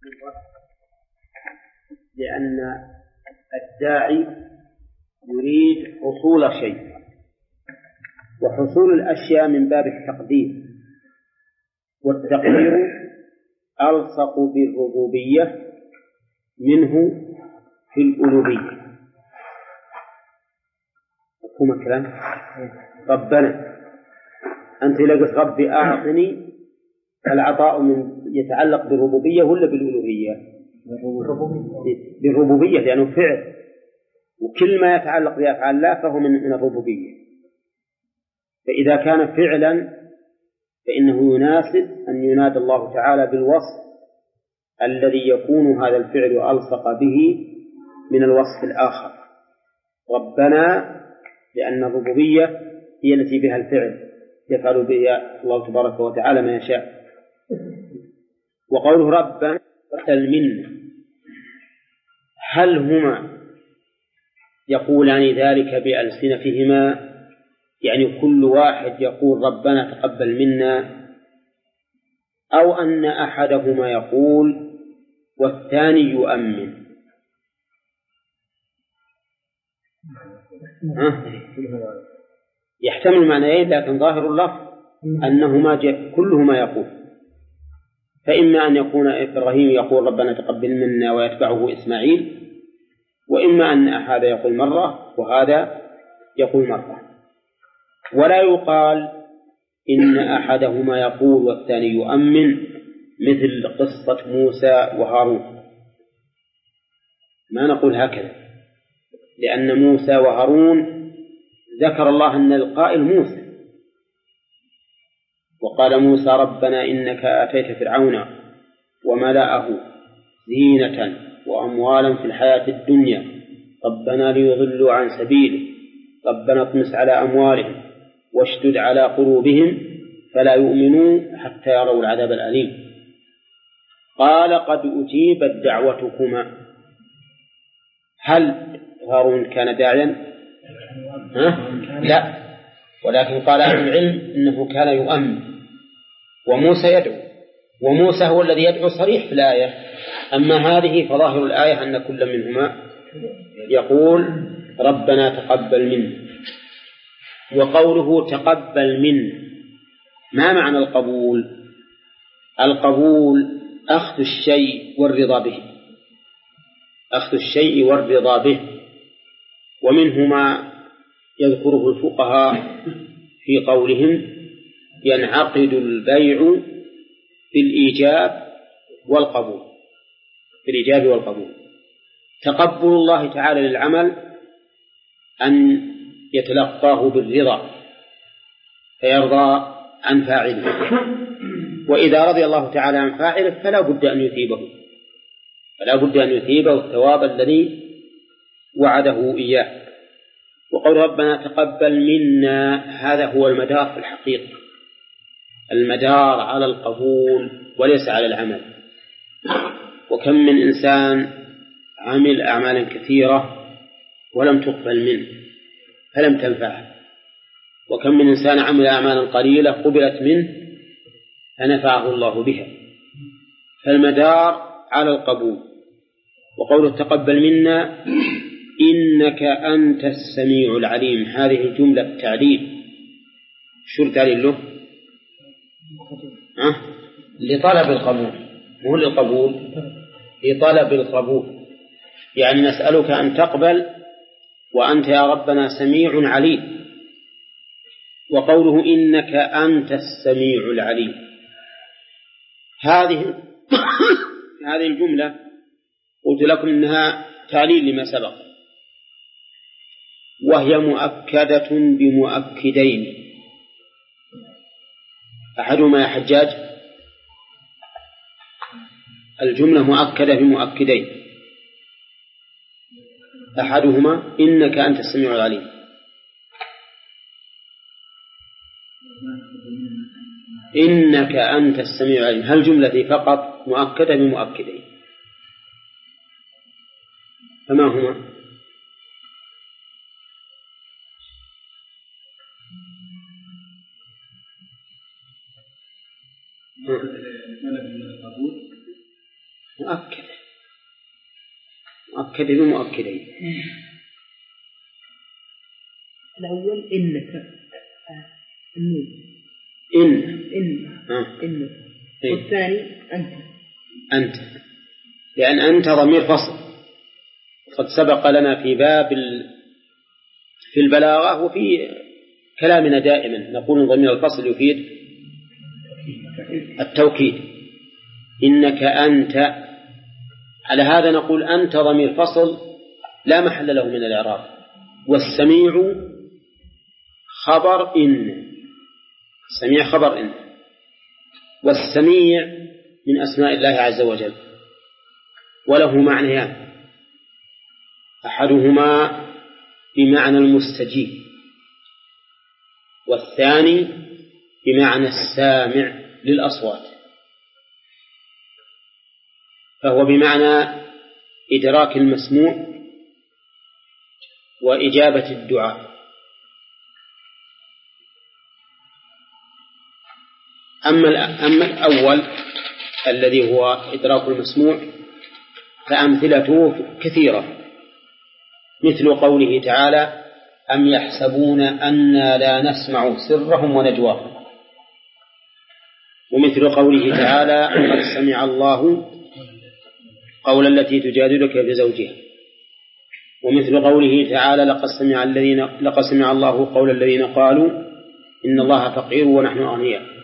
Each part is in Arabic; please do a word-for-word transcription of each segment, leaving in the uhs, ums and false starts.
لأن الداعي يريد حصول شيء، وحصول الأشياء من باب التقدير، والتقدير ألصق بالربوبية منه في الألوهية. مفهوم الكلام؟ ربنا أنت لقيت ربي أعطني، العطاء من يتعلق بالربوبية ولا بالألوهية؟ بالربوبية لأنه فعل، وكل ما يتعلق بأفعال الله فهو من من الربوبية. فإذا كان فعلا فإنه يناسب أن ينادى الله تعالى بالوصف الذي يكون هذا الفعل ألصق به من الوصف الآخر. ربنا، لأن الربوبية هي التي بها الفعل يفعل بها الله تبارك وتعالى ما يشاء. وقوله ربنا المنة، هل هما يقولان ذلك بألسنتهما، يعني كل واحد يقول ربنا تقبل منا، أو أن أحدهما يقول والثاني يؤمن؟ يحتمل معنيين، لكن ظاهر الله أنهما كلهما يقول. فإما أن يكون إبراهيم يقول ربنا تقبل منا ويتبعه إسماعيل، وإما أن أحد يقول مرة وهذا يقول مرة. ولا يقال إن أحدهما يقول والثاني يؤمن، مثل قصة موسى وهارون، ما نقول هكذا، لأن موسى وهارون ذكر الله أن القائل موسى، وقال موسى ربنا إنك آتيت فرعون وملأه زينة وأموالا في الحياة الدنيا ربنا ليضلوا عن سبيله ربنا اطمس على أموالهم واشدد على قلوبهم فلا يؤمنوا حتى يروا العذاب الأليم. قال قد أجيبت دعوتكما. هل هارون كان داعيا؟ ها؟ لا، ولكن قال أهل العلم إنه كان يؤمن، وموسى يدعو، وموسى هو الذي يدعو صريح في الآية. أما هذه فظاهر الآية أن كل منهما يقول ربنا تقبل منا. وقوله تقبل منا، ما معنى القبول؟ القبول أخذ الشيء والرضا به، أخذ الشيء والرضا به. ومنه ما يذكره الفقهاء في قولهم ينعقد البيع بالإيجاب والقبول، بالإيجاب والقبول. تقبل الله تعالى للعمل أن يتلقاه بالرضا فيرضى عن فاعله، وإذا رضي الله تعالى عن فاعله فلا بد أن يثيبه، فلا بد أن يثيبه الثواب الذي وعده إياه. وقول ربنا تقبل منا، هذا هو المدار في الحقيقة، المدار على القبول وليس على العمل. وكم من إنسان عمل أعمالا كثيرة ولم تقبل منه فلم تنفعه، وكم من إنسان عمل أعمالا قليلة قبلت منه فنفعه الله بها. فالمدار على القبول. وقوله تقبل منا إنك أنت السميع العليم، هذه الجملة تعليل. شو التعليل له؟ أه؟ لطلب القبول، مو للقبول، لطلب القبول. يعني نسألك أن تقبل وأنت يا ربنا سميع عليم. وقوله إنك أنت السميع العليم، هذه هذه الجملة قلت لكم إنها تعليل لما سبق، وهي مؤكدة بمؤكدين. أحدهما يا حجاج الجملة مؤكدة بمؤكدين، أحدهما إنك أنت السميع العليم، إنك أنت السميع العليم. هل جملة فقط مؤكدة بمؤكدين، فما هما؟ مؤكدة مؤكدة بمؤكدين. الأول إنك النون إن إن آه. إنك والثاني أنت أنت لأن أنت ضمير فصل. قد سبق لنا في باب في البلاغة وفي كلامنا دائما نقول ضمير الفصل يفيد التوكيد. إنك أنت، على هذا نقول أنت ضمير فصل لا محل له من الإعراب. والسميع خبر إن، السميع خبر إن. والسميع من أسماء الله عز وجل وله معنيان، أحدهما بمعنى المستجيب والثاني بمعنى السامع للأصوات. فهو بمعنى إدراك المسموع وإجابة الدعاء. أما أما الأول الذي هو إدراك المسموع فأمثلته كثيرة، مثل قوله تعالى أم يحسبون أنا لا نسمع سرهم ونجواهم، ومثل قوله تعالى قد سمع الله قول التي تجادلك في زوجها، ومثل قوله تعالى لقد سمع الذين لقد سمع الله قول الذين قالوا إن الله فقير ونحن أغنياء.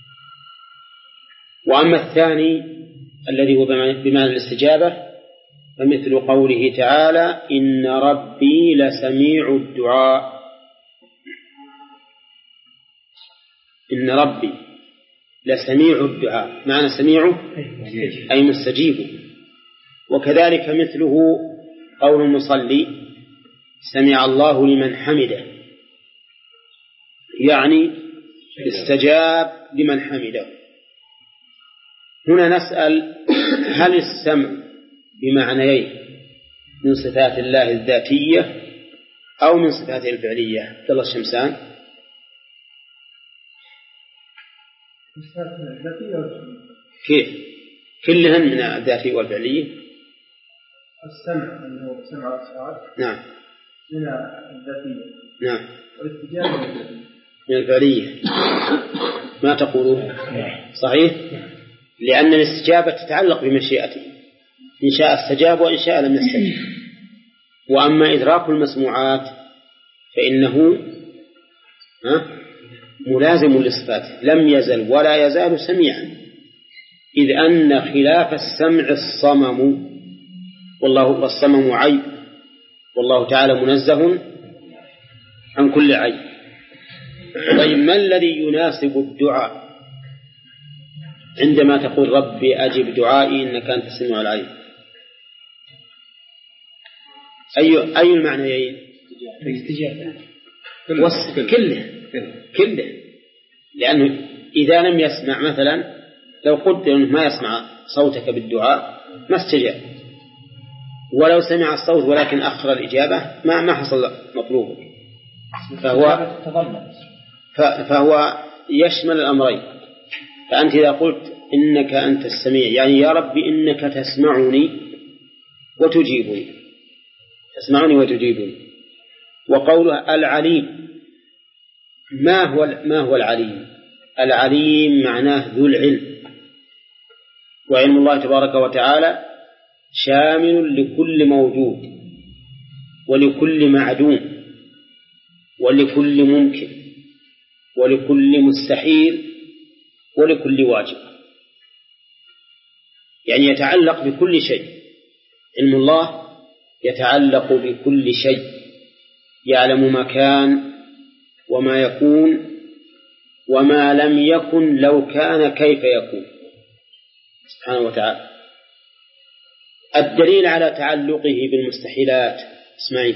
وأما الثاني الذي هو بمعنى الاستجابة فمثل قوله تعالى إن ربي لسميع الدعاء. إن ربي لسميع الدعاء، معنى سميعه أي مستجيبه. وكذلك مثله قول المصلي سمع الله لمن حمده، يعني استجاب لمن حمده. هنا نسأل هل السمع بمعنيين من صفات الله الذاتية أو من صفاته الفعلية؟ عبد الله الشمسان. كيف كلهن من الذاتية والفعلية؟ السمع اللي هو سمع الصوت نعم من الذاتية، نعم، والاستجابة من الذاتية من الفعلية. ما تقولون صحيح؟ لأن الاستجابة تتعلق بمشيئته، إن شاء استجاب وإن شاء لم يستجب. وأما إدراك المسموعات فإنه ملازم لصفاته، لم يزل ولا يزال سميعا، إذ أن خلاف السمع الصمم، والله والصمم عيب، والله تعالى منزه عن كل عيب. طيب ما الذي يناسب الدعاء عندما تقول ربي أجب دعائي إنك أنت السميع العليم؟ أي أي المعنيين؟ الاستجابة كله كله، لأنه إذا لم يسمع مثلا، لو قلت أنه ما يسمع صوتك بالدعاء ما استجاب، ولو سمع الصوت ولكن أخر الإجابة ما ما حصل مطلوبه. فهو فهو يشمل الأمرين. فأنت إذا قلت إنك أنت السميع يعني يا ربي إنك تسمعني وتجيبني، تسمعني وتجيبني. وقوله العليم، ما هو ما هو العليم؟ العليم معناه ذو العلم، وعلم الله تبارك وتعالى شامل لكل موجود ولكل معدوم ولكل ممكن ولكل مستحيل ولكل واجب، يعني يتعلق بكل شيء. علم الله يتعلق بكل شيء، يعلم ما كان وما يكون وما لم يكن لو كان كيف يكون سبحانه وتعالى. الدليل على تعلقه بالمستحيلات اسمعي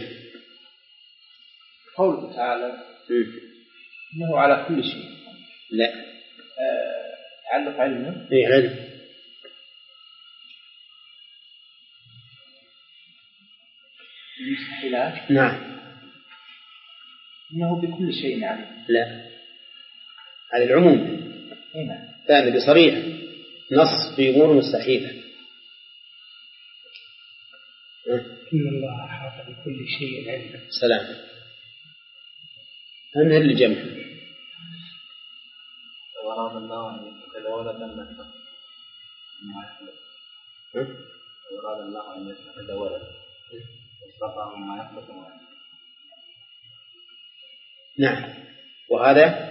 قوله تعالى إنه على كل شيء. لا آه، تعلق علمه اي علم. المستحيلات نعم. إنه بكل شيء عليم. لا على العموم. هنا ثاني بصريح نص في أمور مستحيلة. إن الله أحاط بكل شيء علما. سلام. أنهى الجمع. وأراد الله أن يتخذ ولدا نفسه ما يخلق. وأراد الله أن يتخذ ولدا واصطفاه ما يخلق ما يخلق. نعم. وهذا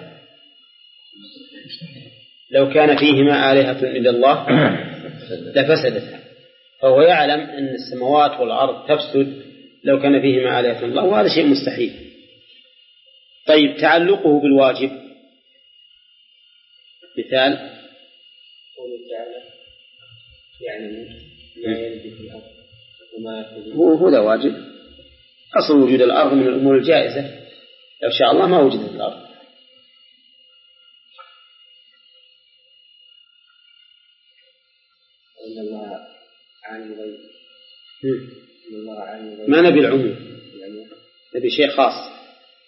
لو كان فيهما آلهة إلا الله لفسدتا، فهو يعلم أن السماوات والأرض تفسد لو كان فيهما آلهة الله، وهذا شيء مستحيل. طيب، تعلقه بالواجب مثال قوله تعالى يعني ما يلد في الأرض وما يخرج هو هذا واجب. أصل وجود الأرض من الأمور الجائزة، لو شاء الله ما وجدت الأرض. إن الله عالم الغيب. إن الله عالم الغيب. ما نبي العموم، نبي شيء خاص.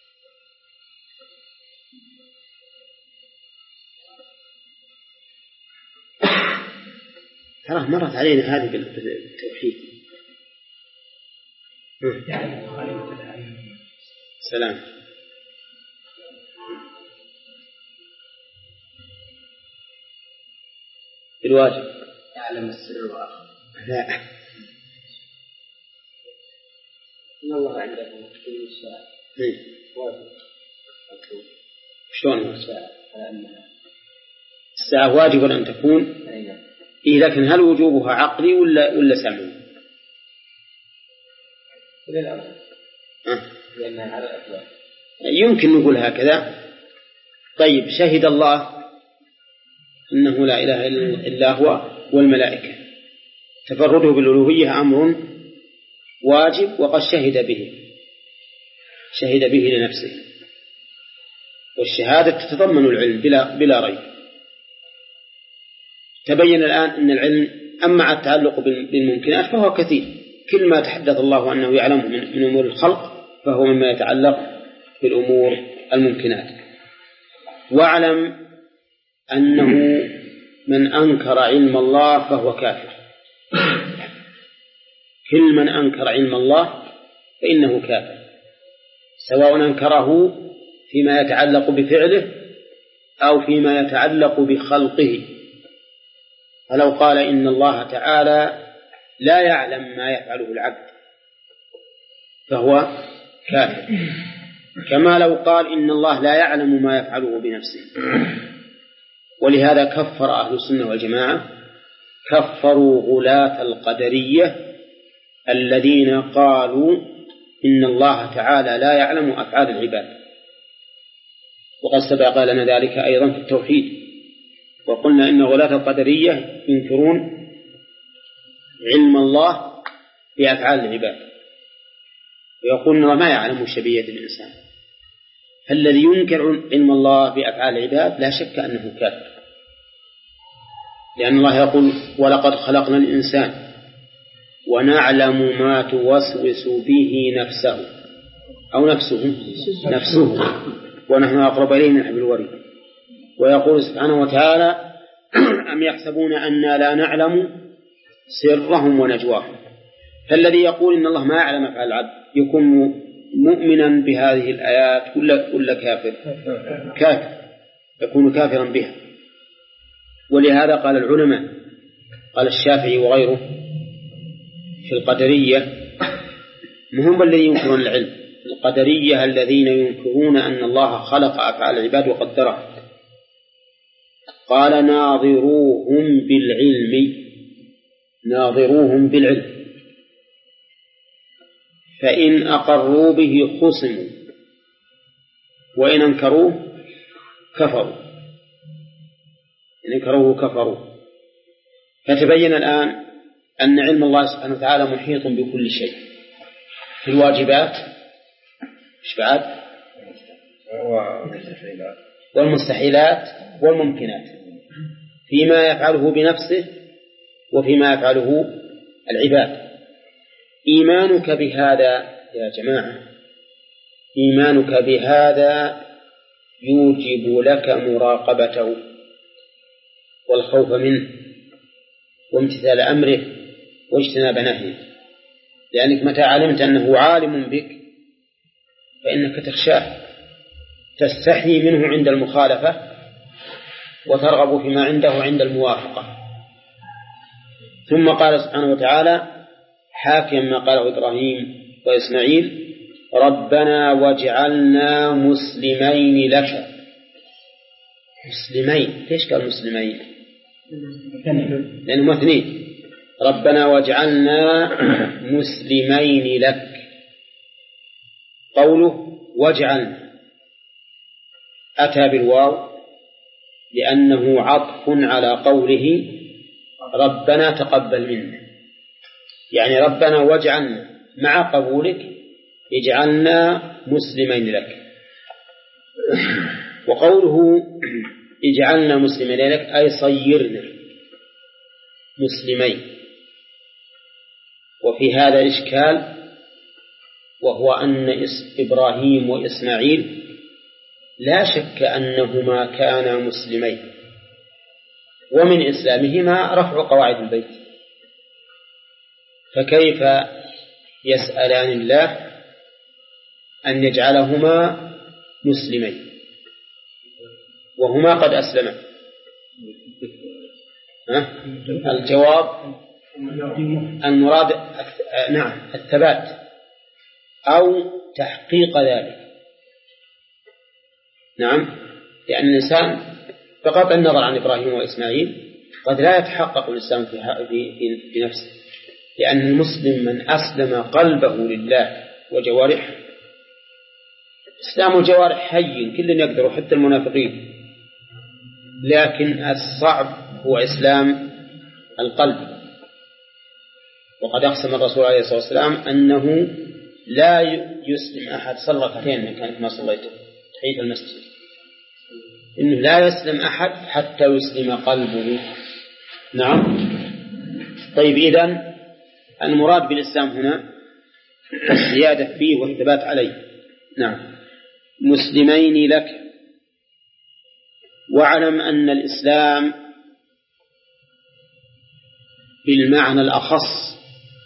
ترى مرت علينا هذه بالتوحيد. سلام. بالواجب يعلم السر وأخفى. لا. إن الله عنده كل الساعة. واجب. شلون الساعة على أنها الساعة واجب أن تكون؟ أين؟ إيه، لكن هل وجوبها عقلي ولا ولا سمعي؟ إلى الأمر. أه؟ لأنها على الأسباب. يمكن نقول هكذا. طيب، شهد الله أنه لا إله إلا هو والملائكة، تفرده بالألوهية أمر واجب، وقد شهد به شهد به لنفسه، والشهادة تتضمن العلم بلا بلا ريب. تبين الآن أن العلم أما التعلق بالممكنات فهو كثير، كل ما تحدث الله أنه يعلمه من أمور الخلق فهو مما يتعلق بالأمور الممكنات. واعلم أنه من أنكر علم الله فهو كافر. كل من أنكر علم الله فإنه كافر، سواء أنكره فيما يتعلق بفعله أو فيما يتعلق بخلقه. فلو قال إن الله تعالى لا يعلم ما يفعله العبد فهو كافر، كما لو قال إن الله لا يعلم ما يفعله بنفسه. ولهذا كفر أهل السنة والجماعة كفروا غلاة القدرية الذين قالوا إن الله تعالى لا يعلم أفعال العباد. وقد سبق لنا ذلك أيضا في التوحيد، وقلنا إن غلاة القدرية ينكرون علم الله بأفعال العباد، ويقولون الله ما يعلم شبيهة الإنسان. فالذي ينكر علم الله بأفعال العباد لا شك أنه كافر، لأن الله يقول ولقد خلقنا الإنسان ونعلم ما توسوس به نفسه أو نفسه نفسه ونحن أقرب إليه من حبل الوريد. ويقول سبحانه وتعالى أم يحسبون أننا لا نعلم سرهم ونجواهم. فالذي يقول إن الله ما يعلم أفعال العبد يكون مؤمنا بهذه الآيات ولا ولا كافر؟ كافر، يكون كافرا بها. ولهذا قال العلماء، قال الشافعي وغيره في القدرية، مهم الذي ينكرون العلم، القدرية الذين ينكرون أن الله خلق أفعال العباد وقدرها. قال ناظروهم بالعلم، ناظروهم بالعلم، فإن أقروا به خصموا وإن أنكروه كفروا، إن أنكروه كفروا. فتبين الآن أن علم الله سبحانه وتعالى محيط بكل شيء، في الواجبات بعد والمستحيلات والممكنات، فيما يفعله بنفسه وفيما يفعله العباد. إيمانك بهذا يا جماعة، إيمانك بهذا يوجب لك مراقبته والخوف منه وامتثال أمره واجتناب نهيه. لأنك متى علمت أنه عالم بك فإنك تخشاه، تستحي منه عند المخالفة وترغب فيما عنده عند الموافقة. ثم قال سبحانه وتعالى حاكيا ما قاله إبراهيم وإسماعيل: ربنا واجعلنا مسلمين لك. مسلمين، ليش قال مسلمين؟ لأنهم اثنين. ربنا واجعلنا مسلمين لك. قوله واجعلنا أتى بالواو لأنه عطف على قوله ربنا تقبل منا، يعني ربنا واجعلنا مع قبولك اجعلنا مسلمين لك. وقوله اجعلنا مسلمين لك أي صيرنا مسلمين. وفي هذا إشكال، وهو أن إبراهيم وإسماعيل لا شك أنهما كانا مسلمين، ومن إسلامهما رفع قواعد البيت، فكيف يسألان الله أن يجعلهما مسلمين وهما قد أسلما؟ الجواب المراد نعم الثبات أو تحقيق ذلك. نعم، لأن الإنسان بغض النظر عن إبراهيم وإسماعيل قد لا يتحقق الإسلام في, في, في نفسه، لأن المسلم من أسلم قلبه لله وجوارحه. إسلام الجوارح حي كل يقدر حتى المنافقين، لكن الصعب هو إسلام القلب. وقد أقسم الرسول عليه الصلاة والسلام أنه لا يسلم أحد صلى ركعتين من كانت ما صليته تحية المسجد، إنه لا يسلم أحد حتى يسلم قلبه. نعم. طيب، إذن المراد بالإسلام هنا الزيادة فيه والثبات عليه. نعم، مسلمين لك. واعلم أن الإسلام بالمعنى الأخص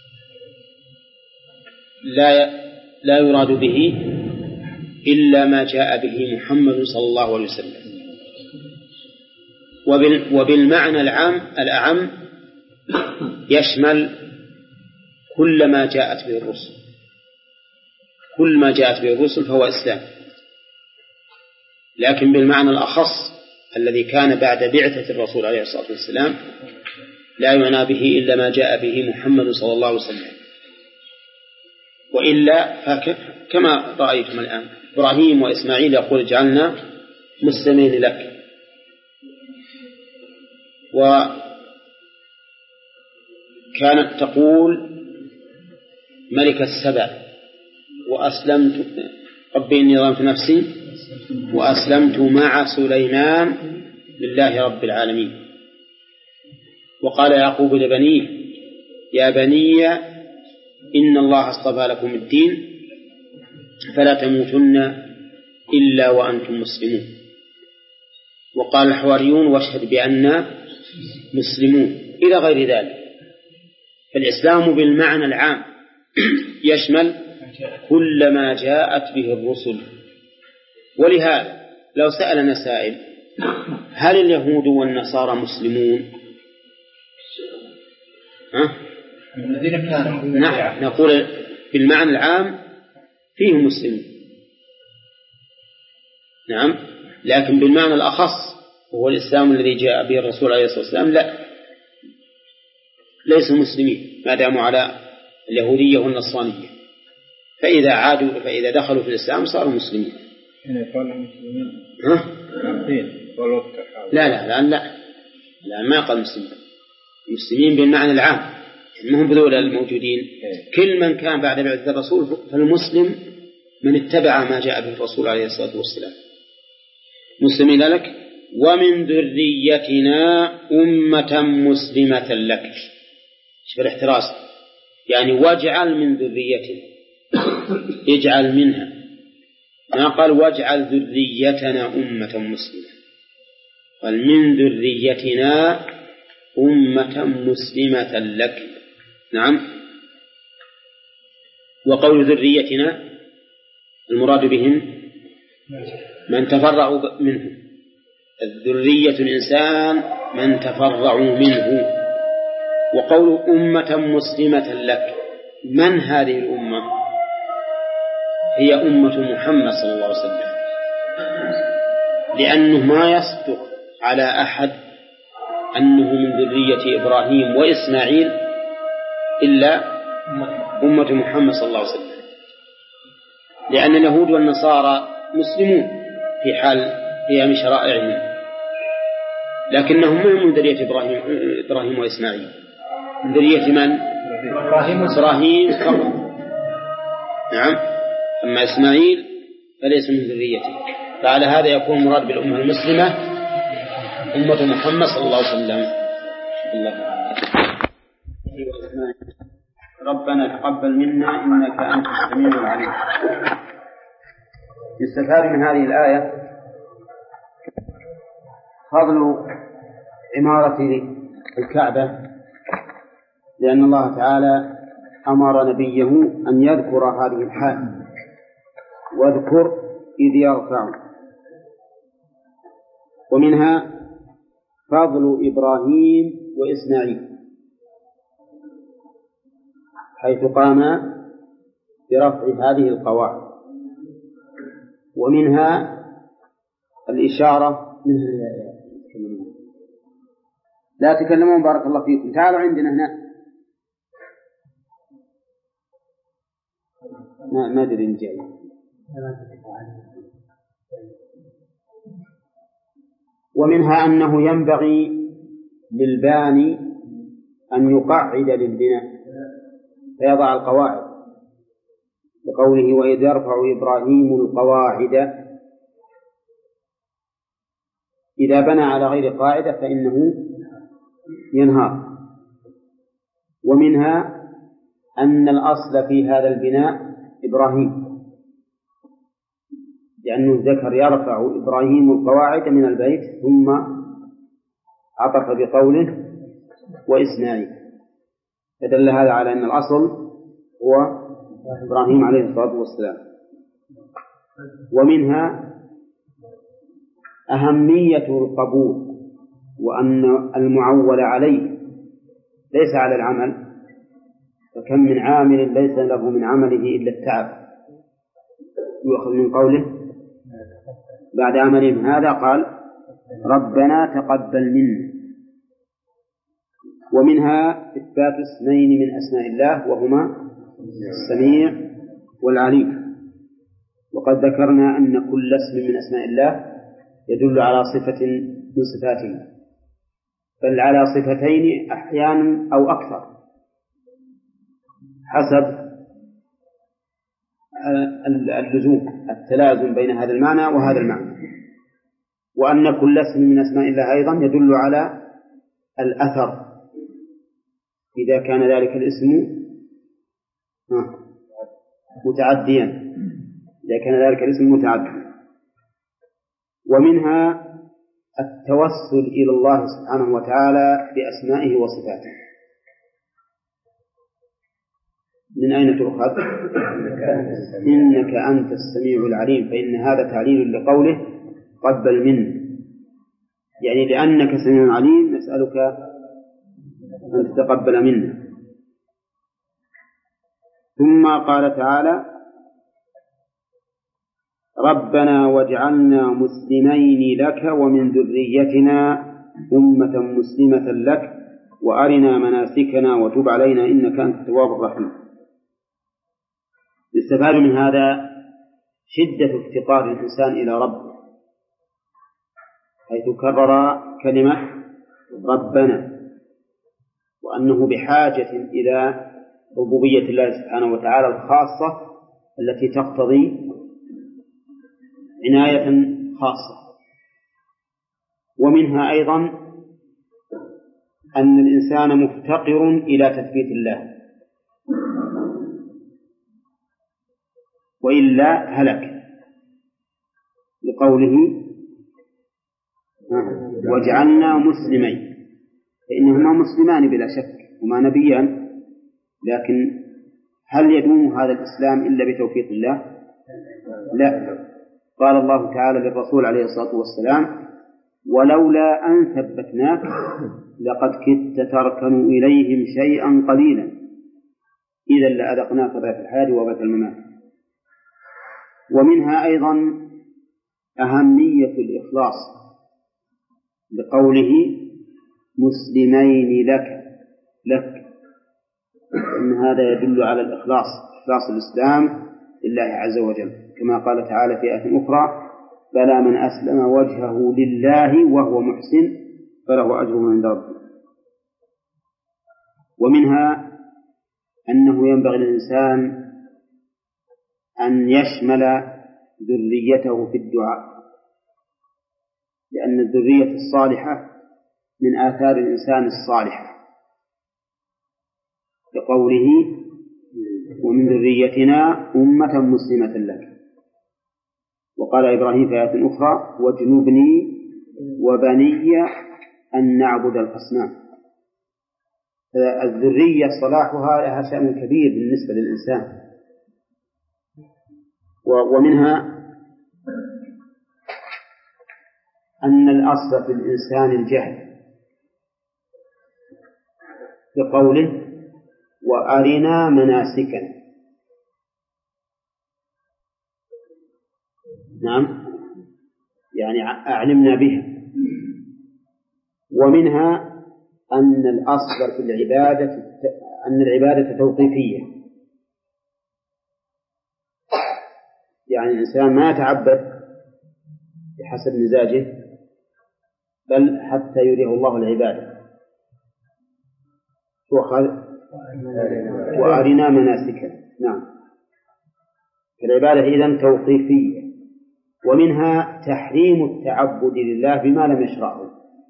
لا لا يراد به إلا ما جاء به محمد صلى الله عليه وسلم، وبالمعنى العام الأعم يشمل كل ما جاءت به الرسل. كل ما جاءت به الرسل فهو إسلام، لكن بالمعنى الأخص الذي كان بعد بعثة الرسول عليه الصلاة والسلام لا يعنى به إلا ما جاء به محمد صلى الله عليه وسلم. وإلا كما رأيتم الآن إبراهيم وإسماعيل يقول اجعلنا مسلمين لك، وكانت تقول ملك السبع وأسلمت ربي إني ظلمت نفسي وأسلمت مع سليمان لله رب العالمين. وقال يعقوب لبنيه يا بني إن الله اصطفى لكم الدين فلا تموتن إلا وأنتم مسلمون. وقال الحواريون واشهد بأننا مسلمون إلى غير ذلك. فالإسلام بالمعنى العام يشمل كل ما جاءت به الرسل. ولهذا لو سألنا سائل هل اليهود والنصارى مسلمون؟ ها؟ نعم، نقول بالمعنى العام فيهم مسلمين، نعم، لكن بالمعنى الأخص هو الإسلام الذي جاء به الرسول عليه الصلاة والسلام لا، ليسوا مسلمين ما داموا على اليهودية والنصرانية، فإذا عادوا فإذا دخلوا في الإسلام صاروا مسلمين. ها؟ لا لا لا لا لا ما قال مسلمين، المسلمين بالمعنى العام هم بذول الموجودين. كل من كان بعد بعثة الرسول فالمسلم من اتبع ما جاء به الرسول عليه الصلاة والسلام. مسلمين لك ومن ذريتنا أمة مسلمة لك. شوف الاحتراز، يعني واجعل من ذريتنا، اجعل منها، ما قال واجعل ذريتنا أمة مسلمة، قال من ذريتنا أمة مسلمة لك. نعم. وقول ذريتنا المراد بهم من تفرعوا منه، الذرية الإنسان من تفرعوا منه. وقول أمة مسلمة لك، من هذه الأمة؟ هي أمة محمد صلى الله عليه وسلم، لأنه ما يصدق على أحد أنه من ذرية إبراهيم وإسماعيل إلا أمة محمد صلى الله عليه وسلم، لأن اليهود والنصارى مسلمون في حال قيام شرائعهم، لكنهم من ذرية إبراهيم, إبراهيم وإسماعيل، من ذرية من؟ إبراهيم فقط. نعم، أما إسماعيل فليس من ذريته. فعلى هذا يكون مراد بالأمة المسلمة أمة محمد صلى الله عليه وسلم. الله. ربنا تقبل منا إنك أنت السميع العليم. يستفاد من هذه الآية فضل عمارة الكعبة، لأن الله تعالى أمر نبيه أن يذكر هذه الحال، واذكر إذ يرفع. ومنها فضل إبراهيم وإسماعيل حيث قام برفع هذه القواعد. ومنها الإشارة منها لا تكلمون بارك الله فيكم، تعالوا عندنا هنا. ما ما أدري إن جاي. ومنها أنه ينبغي للباني أن يقعد للبناء فيضع القواعد، بقوله وإذ يرفع إبراهيم القواعد. إذا بنى على غير قاعدة فإنه ينهار. ومنها أن الأصل في هذا البناء إبراهيم، لأنه ذكر يرفع إبراهيم القواعد من البيت ثم عطف بقوله وإسماعيل، فدل هذا على أن الأصل هو إبراهيم عليه الصلاة والسلام. ومنها أهمية القبول، وأن المعول عليه ليس على العمل، فكم من عامل ليس له من عمله إلا التعب، يؤخذ من قوله بعد عملهم هذا قال ربنا تقبل منا. ومنها إثبات اسمين من أسماء الله وهما السميع والعليم. وقد ذكرنا أن كل اسم من أسماء الله يدل على صفة من صفاته، بل على صفتين أحيانا أو أكثر حسب اللزوم التلازم بين هذا المعنى وهذا المعنى. وأن كل اسم من أسماء الله أيضا يدل على الأثر إذا كان ذلك الاسم متعديا، إذا كان ذلك الاسم متعديا. ومنها التوسل إلى الله سبحانه وتعالى بأسمائه وصفاته. من أين تؤخذ؟ إنك أنت السميع العليم، فإن هذا تعليل لقوله قبل منه، يعني لأنك سميع عليم نسألك أن تتقبل منا. ثم قال تعالى ربنا واجعلنا مسلمين لك ومن ذريتنا أمة مسلمة لك وأرنا مناسكنا وتب علينا إنك أنت التواب الرحيم. يستفاد من هذا شدة افتقار الإنسان إلى ربه، حيث كرر كلمة ربنا، وأنه بحاجة إلى ربوبية الله سبحانه وتعالى الخاصة التي تقتضي عناية خاصة. ومنها أيضا أن الإنسان مفتقر إلى تثبيت الله، وإلا هلك، لقوله واجعلنا مسلمين، فإنهما مسلمان بلا شك هما نبيان، لكن هل يدوم هذا الإسلام إلا بتوفيق الله؟ لا. قال الله تعالى للرسول عليه الصلاة والسلام: ولولا أن ثبتناك لقد كدت تركن إليهم شيئا قليلا إذا لأذقناك ضعف الحياة وضعف الممات. ومنها أيضا أهمية الإخلاص بقوله مسلمين لك لك إن هذا يدل على الإخلاص، إخلاص الإسلام لله عز وجل، كما قال تعالى في آية أخرى: بلى من أسلم وجهه لله وهو محسن فله أجره عند ربه. ومنها أنه ينبغي للإنسان أن يشمل ذريته في الدعاء، لأن الذرية الصالحة من آثار الإنسان الصالحة، لقوله: ومن ذريتنا أمة مسلمة لك. وقال إبراهيم في آية أخرى: واجنبني وبني أن نعبد الأصنام. الذرية صلاحها لها شأن كبير بالنسبة للإنسان. ومنها أن الأصل في الإنسان الجهل، بقوله: وأرنا مناسكنا. نعم، يعني أعلمنا بها. ومنها أن الأصل في العبادة أن العبادة توقيفية، يعني الإنسان ما يتعبد بحسب مزاجه، بل حتى يريه الله العبادة. وأرنا مناسكنا. نعم، العبادة إذن توقيفية. ومنها تحريم التعبد لله بما لم يشرعه،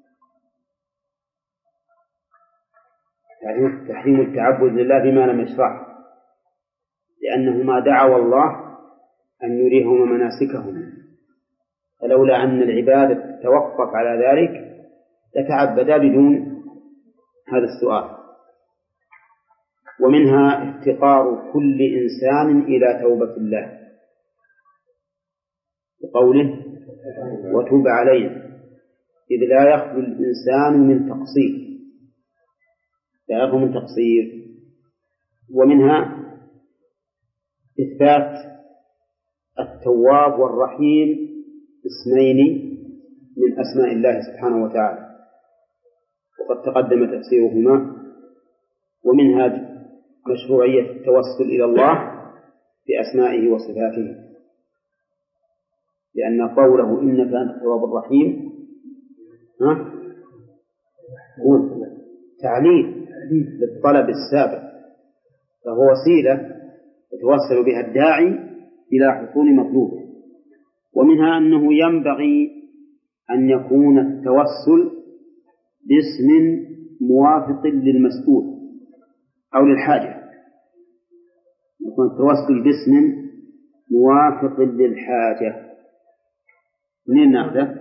تحريم التعبد لله بما لم يشرعه، لأنهما دعوا الله أن يريهما مناسكهم، فلولا أن العبادة توقف على ذلك لتعبدا بدون هذا السؤال. ومنها افتقار كل إنسان إلى توبة الله، بقوله: وتوب علينا، إذ لا يخلو الإنسان من تقصير، لا يخلو من تقصير. ومنها إثبات التواب والرحيم اسمين من أسماء الله سبحانه وتعالى، وقد تقدم تفسيرهما. ومنها مشروعية التوسل إلى الله بأسمائه وصفاته، لأن قوله: إنك أنت التواب الرحيم ها؟ تعليل للطلب السابق، فهو وسيلة يتوسل بها الداعي إلى حصول مطلوبه. ومنها أنه ينبغي أن يكون التوسل باسم موافق للمسؤول أو للحاجة، يكون التوسل باسم موافق للحاجة. منين نأخذه؟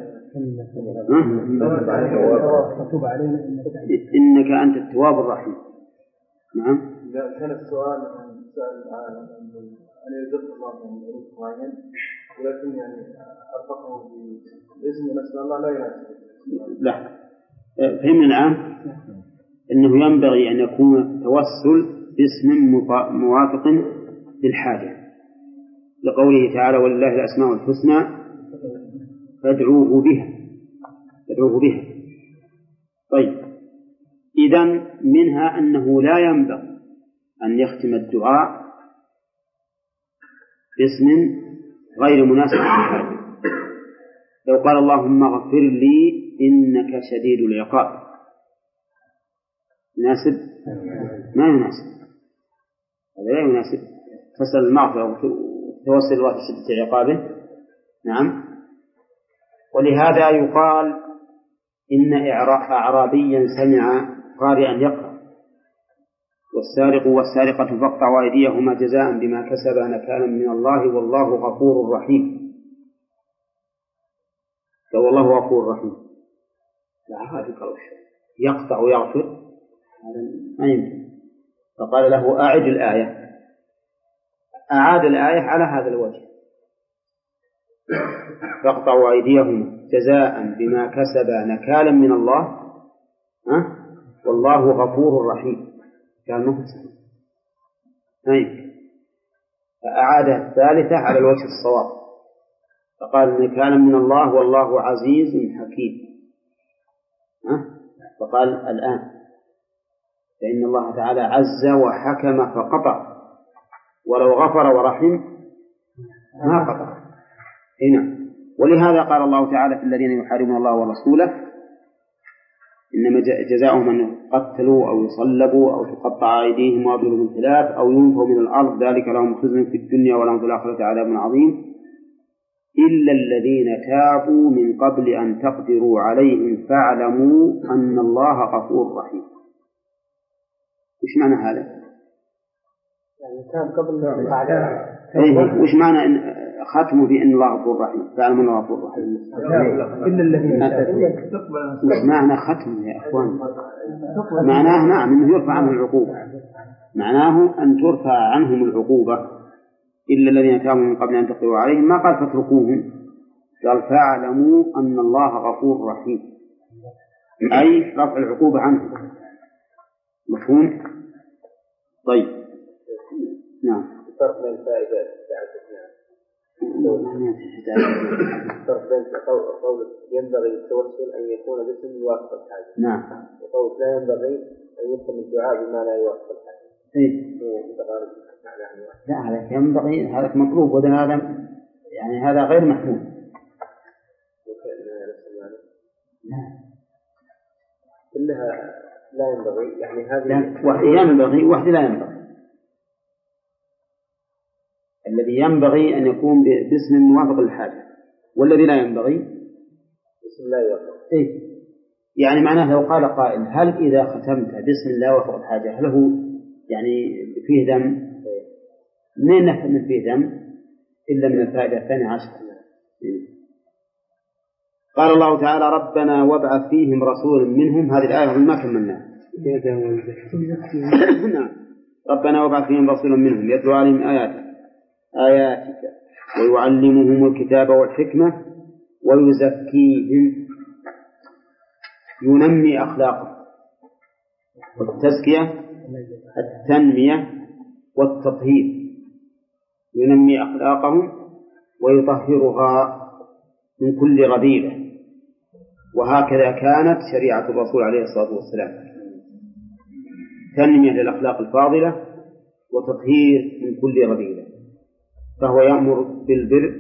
إنك أنت التواب الرحيم. نعم. إذا كان السؤال سأل أن يرزق الله من رزق معين، ولكن يعني أرفقه باسم من الله لا يناسب. لا، فهمنا الآن أنه ينبغي أن يكون التوسل باسم موافق للحاجة، لقوله تعالى: ولله الأسماء الحسنى فادعوه بها فادعوه بها. طيب، إذن منها أنه لا ينبغي أن يختم الدعاء باسم غير مناسب للحاجة. لو قال: اللهم اغفر لي إنك شديد العقاب، يناسب؟ ما يناسب، هذا لا يناسب. تسأل المغفرة وتوسل الله بشدة عقابه. نعم. ولهذا يقال إن أعرابيا سمع قارئا يقرأ: والسارق والسارقة فاقطعوا أيديهما جزاء بما كسبا نكالا من الله والله غفور رحيم. فوالله غفور رحيم، لا هذا قول يقطع ويغفر، هذا ما يمكن. فقال له: أعد الآية، أعاد الآية على هذا الوجه: فاقطعوا أيديهم جزاء بما كسب نكالا من الله أه؟ والله غفور رحيم. قال ما أي فأعاد الثالثة على الوجه الصواب، فقال نكالا من الله والله عزيز حكيم. أه؟ فقال الآن فإن الله تعالى عز وحكم فقطع، ولو غفر ورحم ما قطع هنا. ولهذا قال الله تعالى في الذين يحاربون الله ورسوله إنما جزاؤهم أن يقتلوا أو يصلبوا أو تقطع أيديهم وأرجلهم من خلاف أو ينفوا من الأرض ذلك لهم خزي في الدنيا ولهم في الآخرة عذاب عظيم إلا الذين تابوا من قبل أن تقدروا عليهم فاعلموا أن الله غفور رحيم. إيش معنى هذا؟ يعني كان قبل بعد. إيه وإيش معنى إن ختموا بأن الله غفور رحيم؟ فاعلموا أن الله غفور رحيم. إلا الذين وإيش معنى ختم يا أخوان؟ معناه نعم أنه يرفع عنهم العقوبة، معناه أن ترفع عنهم العقوبة. إلا الذين تابوا من قبل أن تقدروا عليهم ما قال فاتركوهم، قال فاعلموا أن الله غفور رحيم، أي رفع العقوبة عنهم. مفهوم؟ طيب نعم. فرق بين فائدة فرق بين قول ينبغي التوسل أن يكون باسم يوافق الحاجة، نعم، وقول لا ينبغي أن يكون الدعاء بما لا يوافق الحاجة. إيه لا هذا ينبغي، هذا مطلوب، وده هذا يعني هذا غير محمود. كلها لا ينبغي، يعني هذه واحد ينبغي واحد لا ينبغي. الذي ينبغي أن يكون باسم موافق للحاجة، والذي لا ينبغي باسم لا يوافق. إيه يعني معناه لو قال قائل هل إذا ختمت باسم لا يوافق الحاجة هل هو يعني فيه ذم؟ منين نفهم فيه ذم إلا من الفائدة الثانية عشر. قال الله تعالى ربنا وابعث فيهم رسولا منهم، هذه الآية ما كملناها. نعم ربنا وابعث فيهم رسولا منهم يتلو عليهم آياتك آياتك ويعلمهم الكتاب والحكمة ويزكيهم، ينمي أخلاقهم. والتزكية التنمية والتطهير، ينمي أخلاقهم ويطهرها من كل رذيلة. وهكذا كانت شريعة الرسول عليه الصلاة والسلام، تنمية للأخلاق الفاضلة وتطهير من كل رذيلة. فهو يأمر بالبر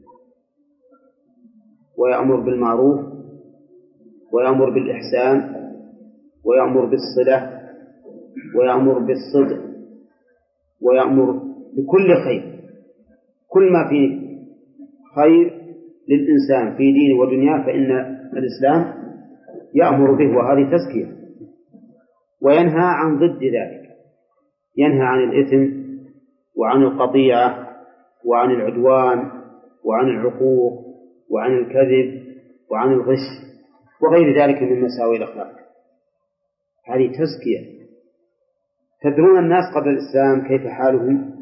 ويأمر بالمعروف ويأمر بالإحسان ويأمر بالصلة ويأمر بالصدق ويأمر بكل خير، كل ما فيه خير للإنسان في دينه ودنياه فإن الإسلام يأمر به، وهذه تزكية. وينهى عن ضد ذلك، ينهى عن الإثم وعن القطيعة وعن العدوان وعن العقوق وعن الكذب وعن الغش وغير ذلك من مساوئ الأخلاق. هذه تزكية. تدرون الناس قبل الإسلام كيف حالهم؟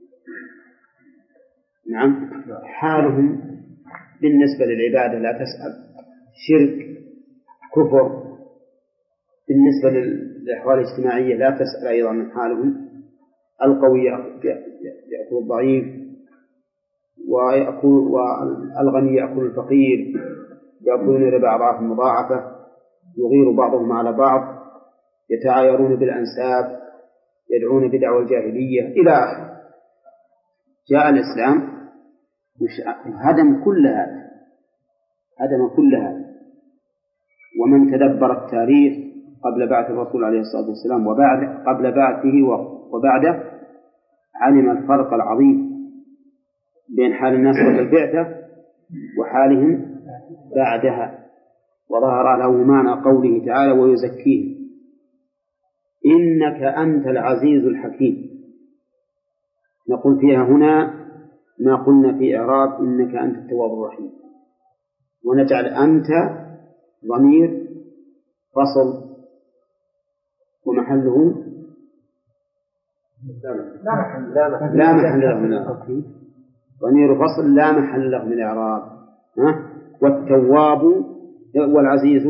نعم حالهم بالنسبة للعبادة لا تسأل، شرك كفر. بالنسبة للأحوال الاجتماعية لا تسأل أيضا من حالهم، القوي يأكل الضعيف ويأكل والغني يأكل الفقير، يأكلون ربا أضعاف مضاعفة، يغير بعضهم على بعض، يتعايرون بالأنساب، يدعون بدعوى الجاهلية إلى آخره. جاء الإسلام هدم كل هذا، هدم كل هذا. ومن تدبر التاريخ قبل بعث الرسول عليه الصلاة والسلام وبعد قبل بعثه وبعده علم الفرق العظيم بين حال الناس قبل البعثة وحالهم بعدها، وظهر له معنى قوله تعالى ويزكيهم إنك أنت العزيز الحكيم. نقول فيها هنا ما قلنا في إعراب إنك أنت التواب الرحيم، ونجعل أنت ضمير فصل ومحله لا محل له من الإعراب. ضمير فصل لا محل له من الإعراب. ها؟ والتواب والعزيز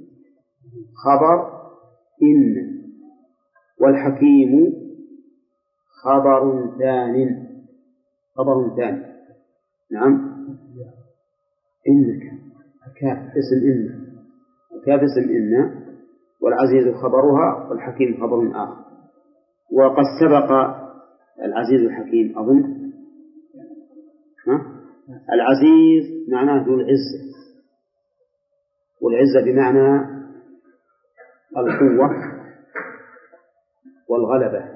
خبر إن، والحكيم خبر ثان، خبر ثاني. نعم. إنك كاف اسم إن، كاف اسم إن، والعزيز خبرها، والحكيم خبر آخر. وقد سبق العزيز الحكيم أظن. ها؟ العزيز معناه ذو العزة، والعزة بمعنى القوة والغلبة،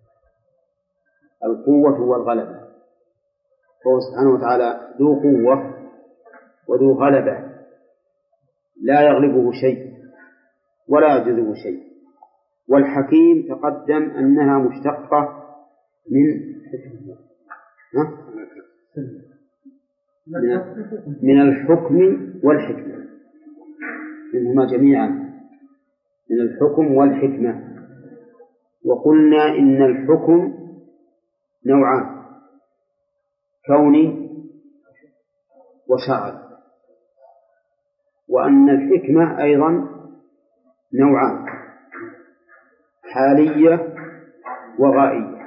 القوة والغلبة. فهو سبحانه وتعالى ذو قوة وذو غلبة، لا يغلبه شيء ولا يعجزه شيء. والحكيم تقدم أنها مشتقة من من الحكم والحكمة، منهما جميعا، من الحكم والحكمة. وقلنا إن الحكم نوعان، كوني وشرعي، وأن الحكمة أيضا نوعان، حالية وغائية.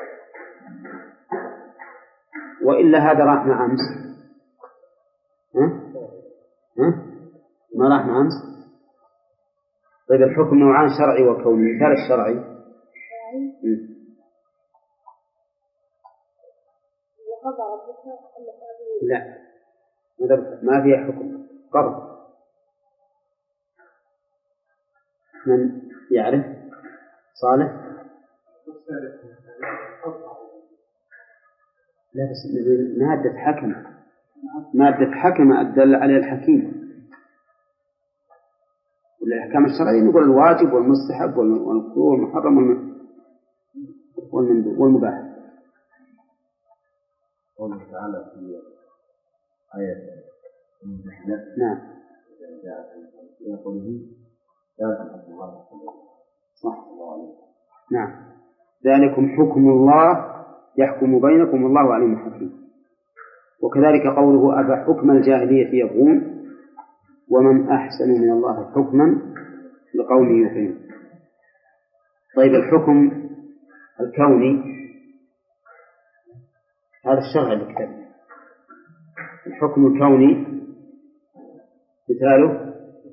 وإلا هذا راح مع أمس. ها؟ ها؟ ما راح مع أمس. طيب الحكم نوعان، شرعي وكوني. مثال الشرعي لا، ما فيها حكم قرض. من يعرف؟ صالح؟ لا، بس مادة حكم، مادة حكم أدل على الحكيم. والأحكام الشرعية نقول الواجب والمستحب والمكروه والمحرم والمباح. قوله تعالى في آية نعم يقوله صح الله عليه. نعم، ذلكم حكم الله يحكم بينكم والله عليم حكيم. وكذلك قوله أفحكم الجاهلية يبغون ومن أحسن من الله حكما لقوم يوقنون. طيب الحكم الكوني هذا الشرع الكتاب. الحكم الكوني مثاله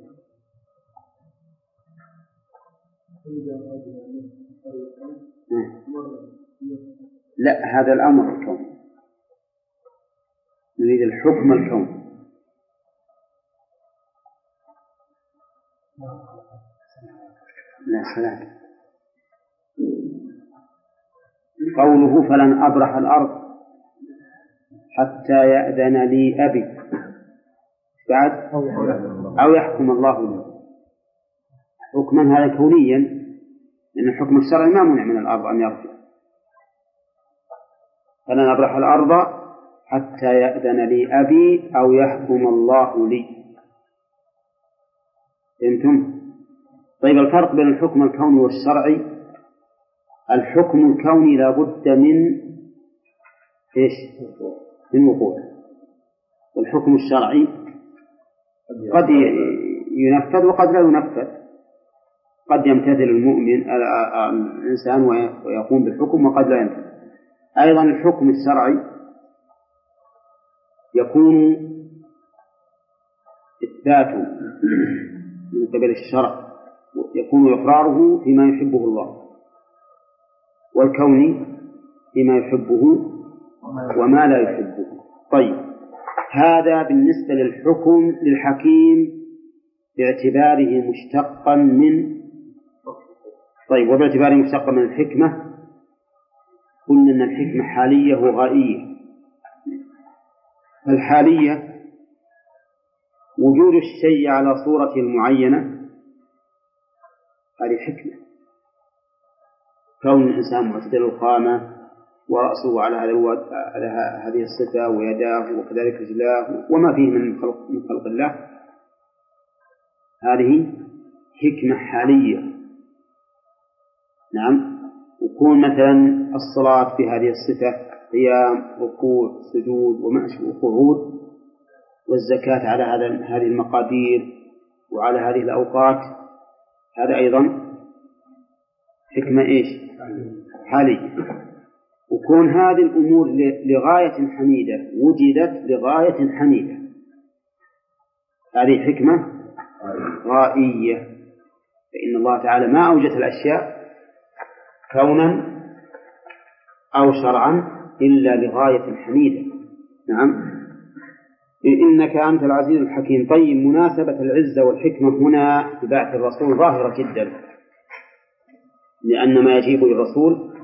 لا، هذا الأمر الكوني، نريد الحكم الكوني. لا سلام. قوله فلن أبرح الأرض حتى يأذن لي أبي بعد أو يحكم الله لي. حكما هذا كونيا، لأن الحكم الشرعي ما منع من الأرض أن يرجع. فلن أبرح الأرض حتى يأذن لي أبي أو يحكم الله لي. فهمتم؟ طيب الفرق بين الحكم الكوني والشرعي، الحكم الكوني لا بد من إيش؟ من وقوع. والحكم الشرعي قد ينفذ وقد لا ينفذ، قد يمتثل المؤمن الإنسان ويقوم بالحكم وقد لا ينفذ. أيضا الحكم الشرعي يكون إثباته من قبل الشرع، يكون إقراره فيما يحبه الله، والكوني فيما يحبه وما لا يحبه. طيب هذا بالنسبة للحكم للحكيم باعتباره مشتقا من طيب وباعتباره مشتقا من الحكمة قلنا أن الحكمة حالية وغائية. الحالية وجود الشيء على صورته المعينة، هذه حكمة. كون الإنسان معتدل القامة ورأسه على على هذه الصفة ويداه وكذلك رجلاه وما فيه من خلق من خلق الله، هذه حكمة حالية. نعم. وكون مثلا الصلاة بهذه الصفة قيام ركوع سجود وقعود، والزكاة على هذا هذه المقادير وعلى هذه الأوقات، هذا أيضا حكمة إيش؟ حالية. وكون هذه الأمور لغاية حميدة وجدت لغاية حميدة، هذه حكمة غائية، فإن الله تعالى ما أوجد الأشياء كونا أو شرعا إلا لغاية حميدة. نعم. إنك أنت العزيز الحكيم. طيب، مناسبة العزة والحكمة هنا في بعث الرسول ظاهرة جدا، لأن ما يجيب للرسول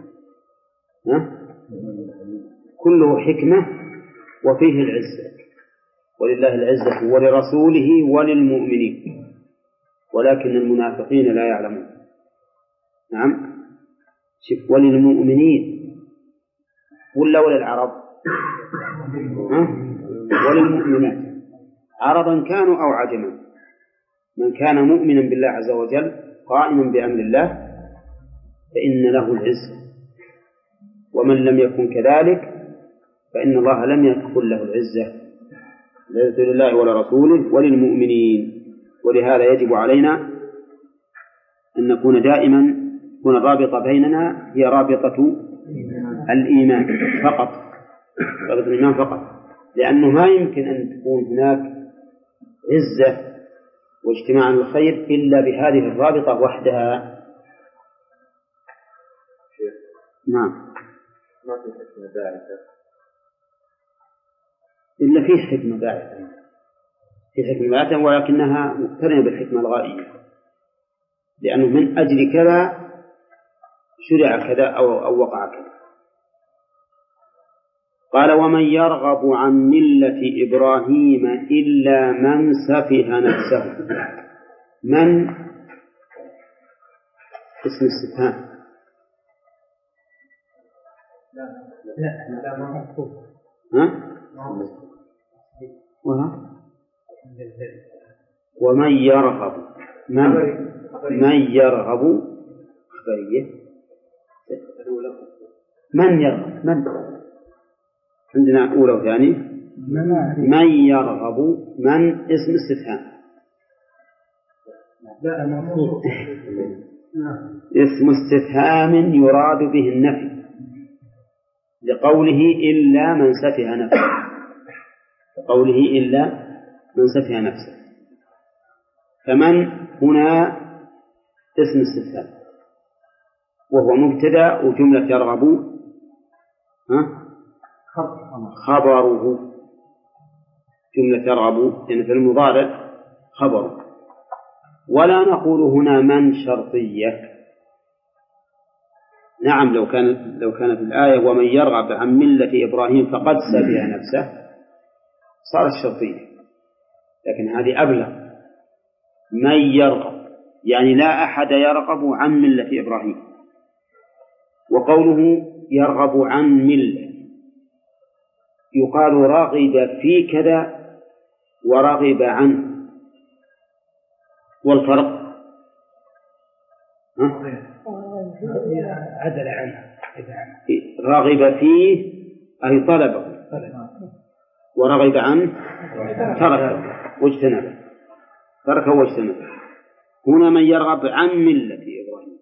كله حكمة وفيه العزة، ولله العزة ولرسوله وللمؤمنين ولكن المنافقين لا يعلمون. نعم. شوف، وللمؤمنين ولا وللعرب؟ وللمؤمنين، عربا كانوا أو عجما. من كان مؤمنا بالله عز وجل قائما بأمر الله فإن له العزة، ومن لم يكن كذلك فإن الله لم يكن له العزة، العزة لله ولرسوله وللمؤمنين. ولهذا يجب علينا أن نكون دائما تكون الرابطة بيننا هي رابطة الإيمان فقط، رابطة الإيمان فقط، لأنه ما يمكن أن تكون هناك عزة واجتماع على الخير إلا بهذه الرابطة وحدها. نعم. ما في حكمة باعثة إلا فيه حكمة باعثة، في حكمة باعثة ولكنها مقترنة بالحكمة الغائية، لأنه من أجل كذا شرع كذا أو, أو وقع كذا. قال: ومن يرغب عن ملة إبراهيم إلا من سفه نفسه. من اسم استفهام. ها؟ ومن يرغب من من يرغب من يرغب من عندنا أولى وثاني. من يرغب من اسم استفهام. اسم استفهام يراد به النفي لقوله إلا من سفه نفسه، لقوله إلا من سفه نفسه. فمن هنا اسم استفهام وهو مبتدأ، وجملة يرغب ها خبره، جملة يرغب يعني في المضارع خبره. ولا نقول هنا من شرطية. نعم، لو كانت لو كانت الآية ومن يرغب عن ملة إبراهيم فقد سفه نفسه صارت شرطية، لكن هذه أبلغ. من يرغب يعني لا أحد يرغب عن ملة إبراهيم. وقوله يرغب عن ملة يقال رغب في كذا ورغب عنه، والفرق عدل عنه. رغب فيه أي طلبه، ورغب عنه تركه واجتنبه، تركه واجتنبه. هنا من يرغب عن ملة إبراهيم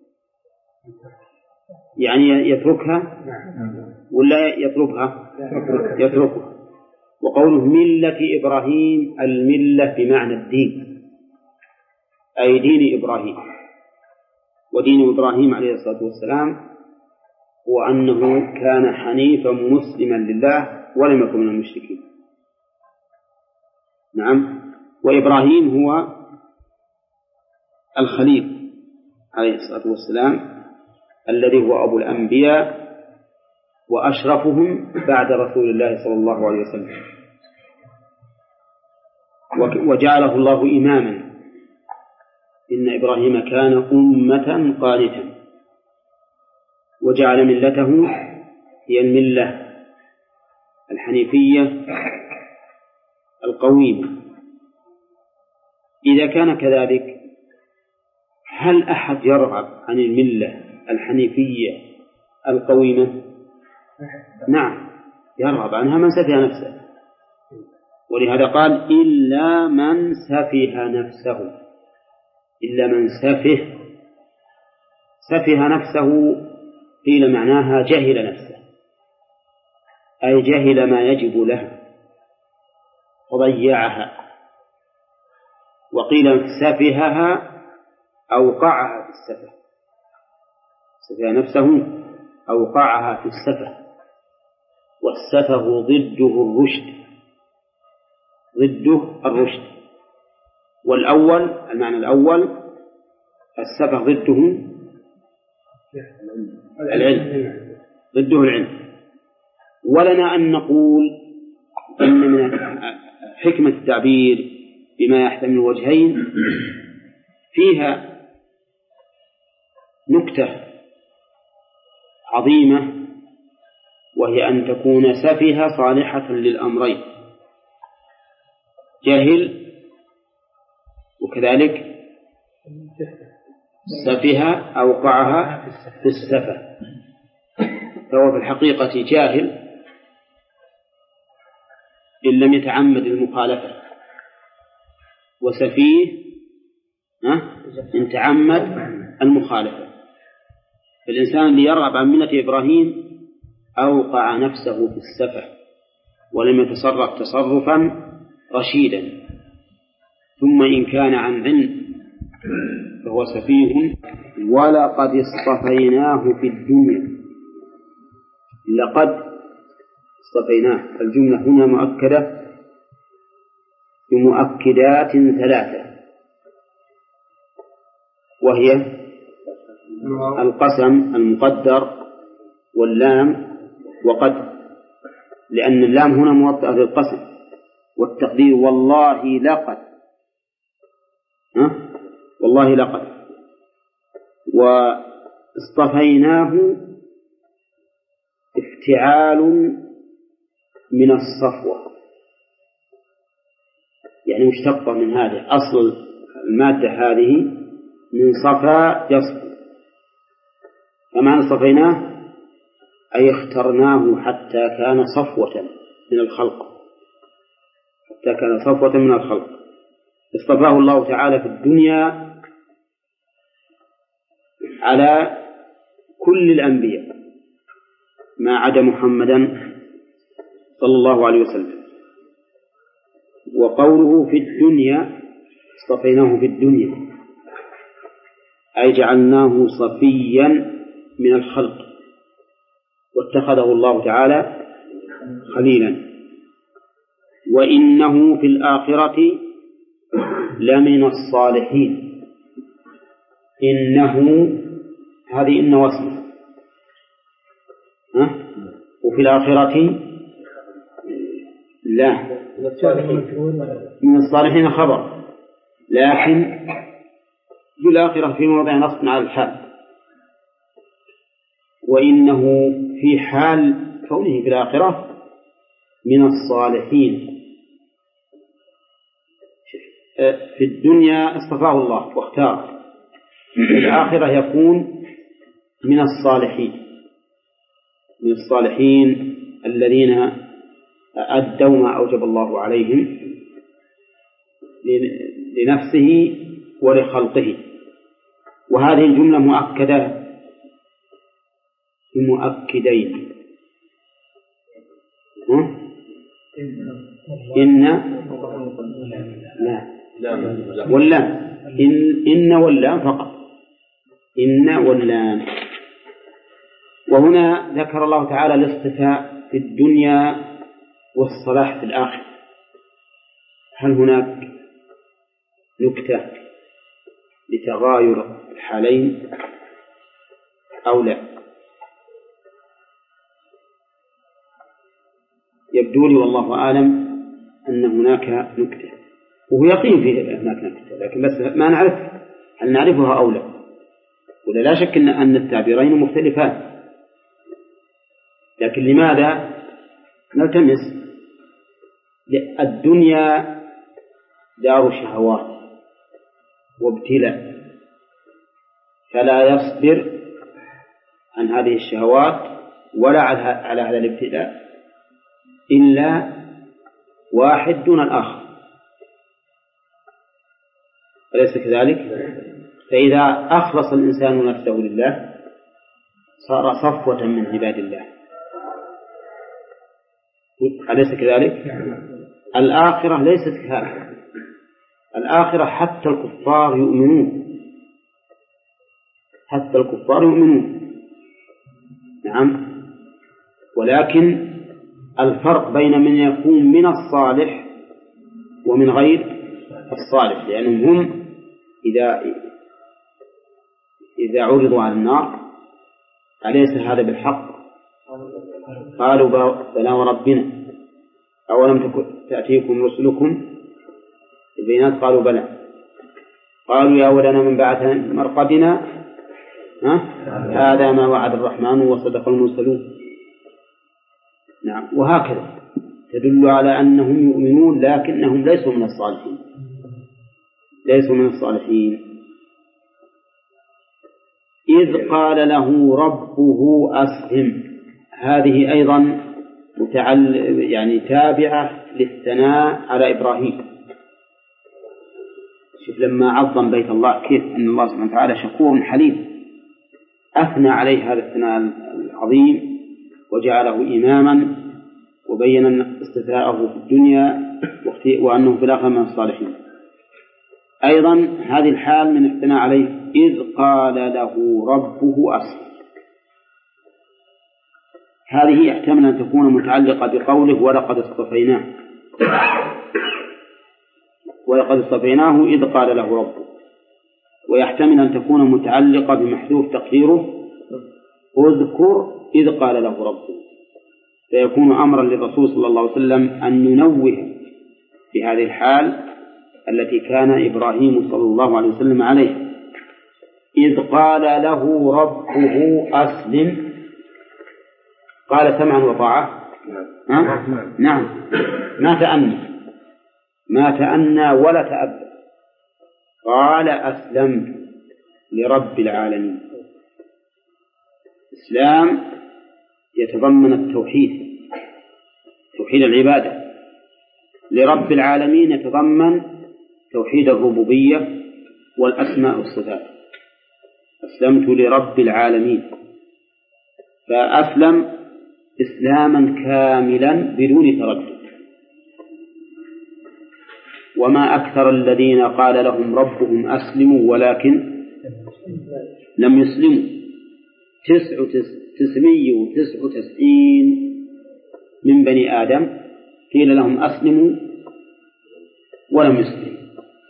يعني يتركها ولا يطلبها؟ يتركها. وقوله ملة إبراهيم الملة بمعنى الدين، أي دين إبراهيم. ودين إبراهيم عليه الصلاة والسلام هو أنه كان حنيفا مسلما لله ولم يكن من المشركين. نعم. وإبراهيم هو الخليل عليه الصلاة والسلام الذي هو أبو الأنبياء وأشرفهم بعد رسول الله صلى الله عليه وسلم، وجعله الله إماما. إن إبراهيم كان أمة قانتا، وجعل ملته هي الملة الحنيفية القويمة. إذا كان كذلك هل أحد يرغب عن الملة الحنيفية القويمة نعم يرغب عنها من سفه نفسه، ولهذا قال إلا من سفه نفسه، إلا من سفه. سفه نفسه قيل معناها جهل نفسه، أي جهل ما يجب له وضيعها، وقيل سفهها أوقعها في السفه، سفه نفسه أوقعها في السفه، والسفه ضده الرشد، ضده الرشد. والأول المعنى الأول السفه ضده العلم، ضده العلم. ولنا أن نقول إن من حكمة التعبير بما يحتمل وجهين فيها نكتة عظيمة، وهي أن تكون سفيهة صالحة للأمرين، جاهل وكذلك سفيهة أوقعها في السفة، فهو في الحقيقة جاهل إن لم يتعمد المخالفة، وسفيه إن تعمد المخالفة. فالإنسان اللي يرغب عن ملة إبراهيم أوقع نفسه في السفة ولم يتصرف تصرفا رشيدا، ثم إن كان عن علم فهو سفيه. ولقد اصطفيناه في الدنيا، لقد اصطفيناه، الجملة هنا مؤكدة بمؤكدات ثلاثة، وهي القسم المقدر واللام وقد، لأن اللام هنا موطئة للقسم، والتقدير والله لقد، ها؟ والله لقد. واصطفيناه افتعال من الصفوة، يعني مشتقة من هذه، أصل المادة هذه من صفا يصفو، فمعنى اصطفيناه أي اخترناه حتى كان صفوة من الخلق، حتى كان صفوة من الخلق. اصطفاه الله تعالى في الدنيا على كل الأنبياء ما عدا محمدا صلى الله عليه وسلم. وقوله في الدنيا اصطفيناه في الدنيا أي جعلناه صفيا من الخلق، واتخذه الله تعالى خليلا. وإنه في الآخرة لمن الصالحين، إنه هذه إن واسمه، ها؟ وفي الآخرة لا، من الصالحين خبر، لكن في الآخرة في موضع نصب على الحال. وإنه في حال كونه في الآخرة من الصالحين. في الدنيا اصطفاه الله واختاره، في الآخرة يكون من الصالحين، من الصالحين الذين أدوا ما أوجب الله عليهم لنفسه ولخلقه. وهذه الجملة مؤكدة بمؤكدين، إن لا واللام، إن, إن واللام فقط، إن واللام. وهنا ذكر الله تعالى الاصطفاء في الدنيا والصلاح في الآخرة. هل هناك نكتة لتغاير الحالين أو لا؟ يبدو لي والله أعلم أن هناك نكتة، وهو يقين في هناك نكتة، لكن بس ما نعرف هل نعرفها أو لا. ولا لا شك أن التعبيرين مختلفان، لكن لماذا نلتمس؟ الدنيا دار شهوات وابتلاء، فلا يصبر عن هذه الشهوات ولا على هذا الابتلاء إلا واحد دون الآخر، أليس كذلك؟ فإذا أخلص الإنسان نفسه لله صار صفوة من عباد الله، أليس كذلك؟ الآخرة ليست كذلك، الآخرة حتى الكفار يؤمنون، حتى الكفار يؤمنون، نعم، ولكن الفرق بين من يكون من الصالح ومن غير الصالح، لأنهم هم إذا إذا عرضوا على النار أليس هذا بالحق؟ قالوا بلى وربنا أولم تأتيكم رسلكم البينات؟ قالوا بلى. قالوا يا ولنا من بعثنا من مرقدنا هذا ما وعد الرحمن وصدق المرسلون. نعم، وهكذا تدل على أنهم يؤمنون لكنهم ليسوا من الصالحين، ليسوا من الصالحين. إذ قال له ربه أسلم، هذه أيضا متعل يعني تابعة للثناء على إبراهيم. شوف لما عظم بيت الله كيف أن الله سبحانه وتعالى شكور حليم، أثنى عليه هذا الثناء العظيم وجعله إماما وبين استثناءه في الدنيا وأنه في الآخرة من الصالحين. أيضا هذه الحال من الثناء عليه، إذ قال له ربه أسلم، هذه يحتمل أن تكون متعلقة بقوله ولقد اصطفيناه، ولقد اصطفيناه إذ قال له ربه، ويحتمل أن تكون متعلقة بمحذوف تقديره اذكر إذ قال له ربه، فيكون أمرا للرسول صلى الله عليه وسلم أن ينوه في هذه الحال التي كان إبراهيم صلى الله عليه وسلم عليه. إذ قال له ربه أسلم، قال سمعا وطاعة، نعم، ما تأنى ما تأنى ولا تأبى، قال أسلمت لرب العالمين. الإسلام يتضمن التوحيد، توحيد العبادة، لرب العالمين يتضمن توحيد الربوبية والأسماء والصفات. أسلمت لرب العالمين، فأسلم إسلاما كاملا بدون تردد. وما أكثر الذين قال لهم ربهم أسلموا ولكن لم يسلموا، تسع تسعمية وتسع وتسعين من بني آدم قيل لهم أسلموا ولم يسلموا،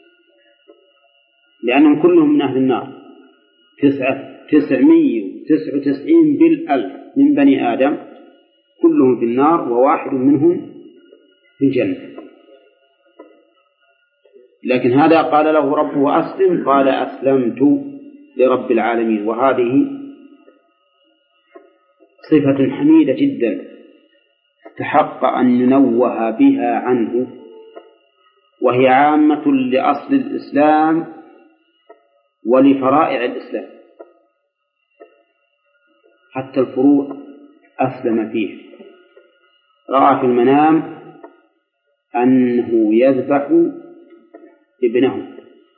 لأنهم كلهم من أهل النار. تسعة تسعمية وتسع وتسعين بالألف من بني آدم كلهم في النار وواحد منهم في الجنة، لكن هذا قال له ربه أسلم، قال أسلمت لرب العالمين. وهذه صفة حميدة جدا تحق أن ننوه بها عنه، وهي عامة لأصل الإسلام ولفرائع الإسلام، حتى الفروع أسلم فيه. رأى في المنام أنه يذبح ابنه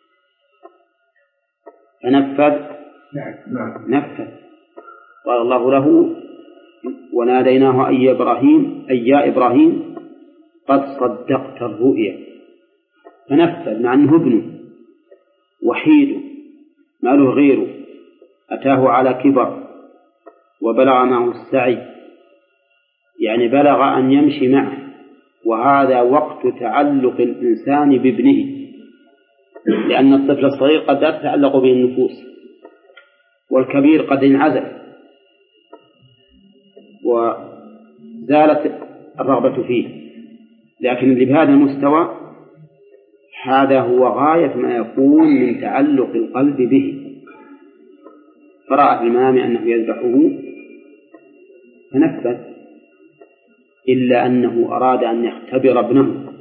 فنفذ نفذ قال الله له وناديناه أي إبراهيم أي يا إبراهيم قد صدقت الرؤيا، فنفذ مع أنه ابنه وحيد ما له غيره، أتاه على كبر وبلغ معه السعي، يعني بلغ أن يمشي معه، وهذا وقت تعلق الإنسان بابنه، لأن الطفل الصغير قد لا تتعلق به النفوس، والكبير قد انعزل وزالت الرغبة فيه، لكن اللي بهذا المستوى هذا هو غاية ما يكون من تعلق القلب به. فرأى في المنام أنه يذبحه فنفذ، إلا أنه أراد أن يختبر ابنه،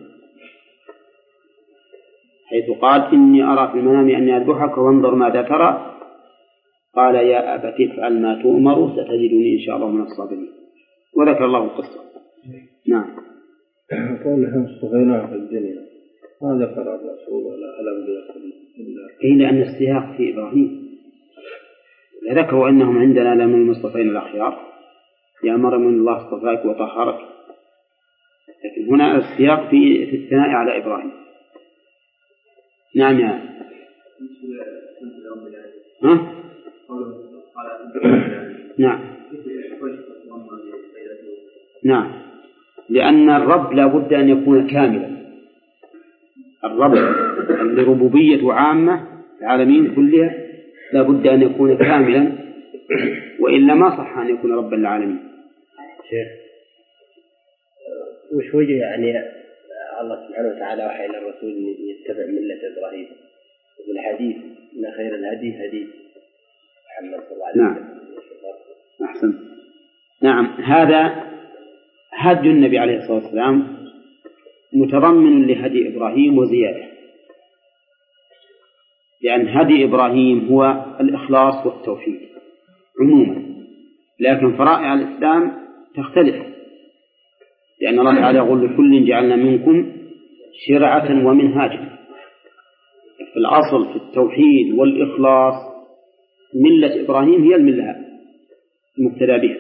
حيث قال إني أرى في المنام أني أذبحك وانظر ماذا ترى، قال يا أبت افعل ما تؤمر ستجدني إن شاء الله من الصابرين، وذكر الله القصة. نعم. قولهم اصطفيناه في الدنيا ما ذكر الرسول ولا الأنبياء إيه، لأن السياق في إبراهيم ذكروا أنهم عندنا لمن المصطفين الأخيار، يا مريم إن الله اصطفاك وطهرك، لكن هنا السياق في في الثناء على إبراهيم. نعم يا ها؟ نعم نعم، لأن الرب لا بد أن يكون كاملا. الرب اللي ربوبية عامة العالمين كلها لا بد أن يكون كاملا، وإلا ما صح أن يكون ربا للعالمين. شيخ وش وجه يعني الله سبحانه وتعالى وحي إلى الرسول يتبع ملة إبراهيم وفي الحديث إن خير الهدي هدي محمد صلى الله عليه وسلم؟ نعم أحسن. نعم، هذا هدي النبي عليه الصلاة والسلام متضمن لهدي إبراهيم وزيادة، لأن هدي إبراهيم هو الإخلاص والتوحيد عموما، لكن فرائع الإسلام تختلف، لأن الله تعالى يقول لكل جعلنا منكم شرعة ومنهاجا. في الأصل في التوحيد والإخلاص ملة إبراهيم هي الملة المقتدى بها،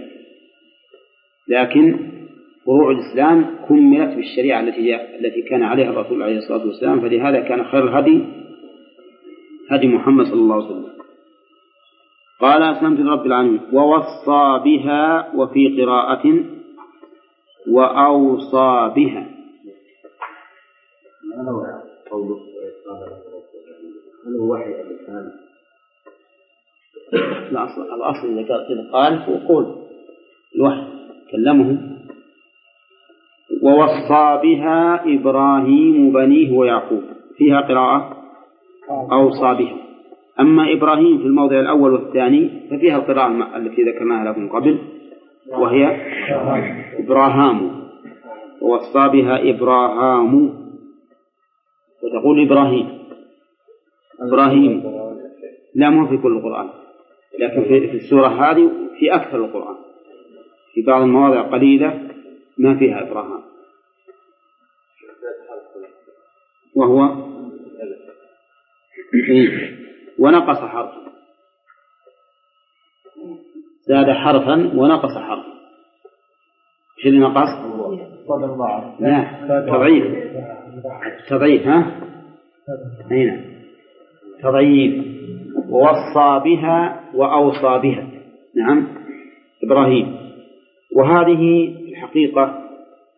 لكن فروع الإسلام كملت بالشريعة التي التي كان عليها الرسول عليه الصلاة والسلام، فلهذا كان خير الهدي هدي محمد صلى الله عليه وسلم. قال أسلمت لرب العالمين ووصى بها، وفي قراءة وأوصى بها. هذا هو قوله هذا هو وحي الإنسان. الأصل الأصل إذا قال هو قول الوحي كلمه. ووصى بها إبراهيم بنيه ويعقوب، فيها قراءة أوصى بها. أما إبراهيم في الموضع الأول والثاني ففيها القراءة التي ذكرناها لكم قبل، وهي إبراهام. ووصى بها إبراهام، وتقول إبراهيم إبراهيم لا مو في كل القرآن، لكن في السورة هذه في أكثر القرآن، في بعض المواضع قليلة ما فيها إبراهام، وهو ونقص حرفا، زاد حرفا ونقص حرفا. ايش اللي نقص؟ لا تضعيف، تضعيف. ها هنا تضعيف. ووصى بها وأوصى بها. نعم إبراهيم. وهذه الحقيقة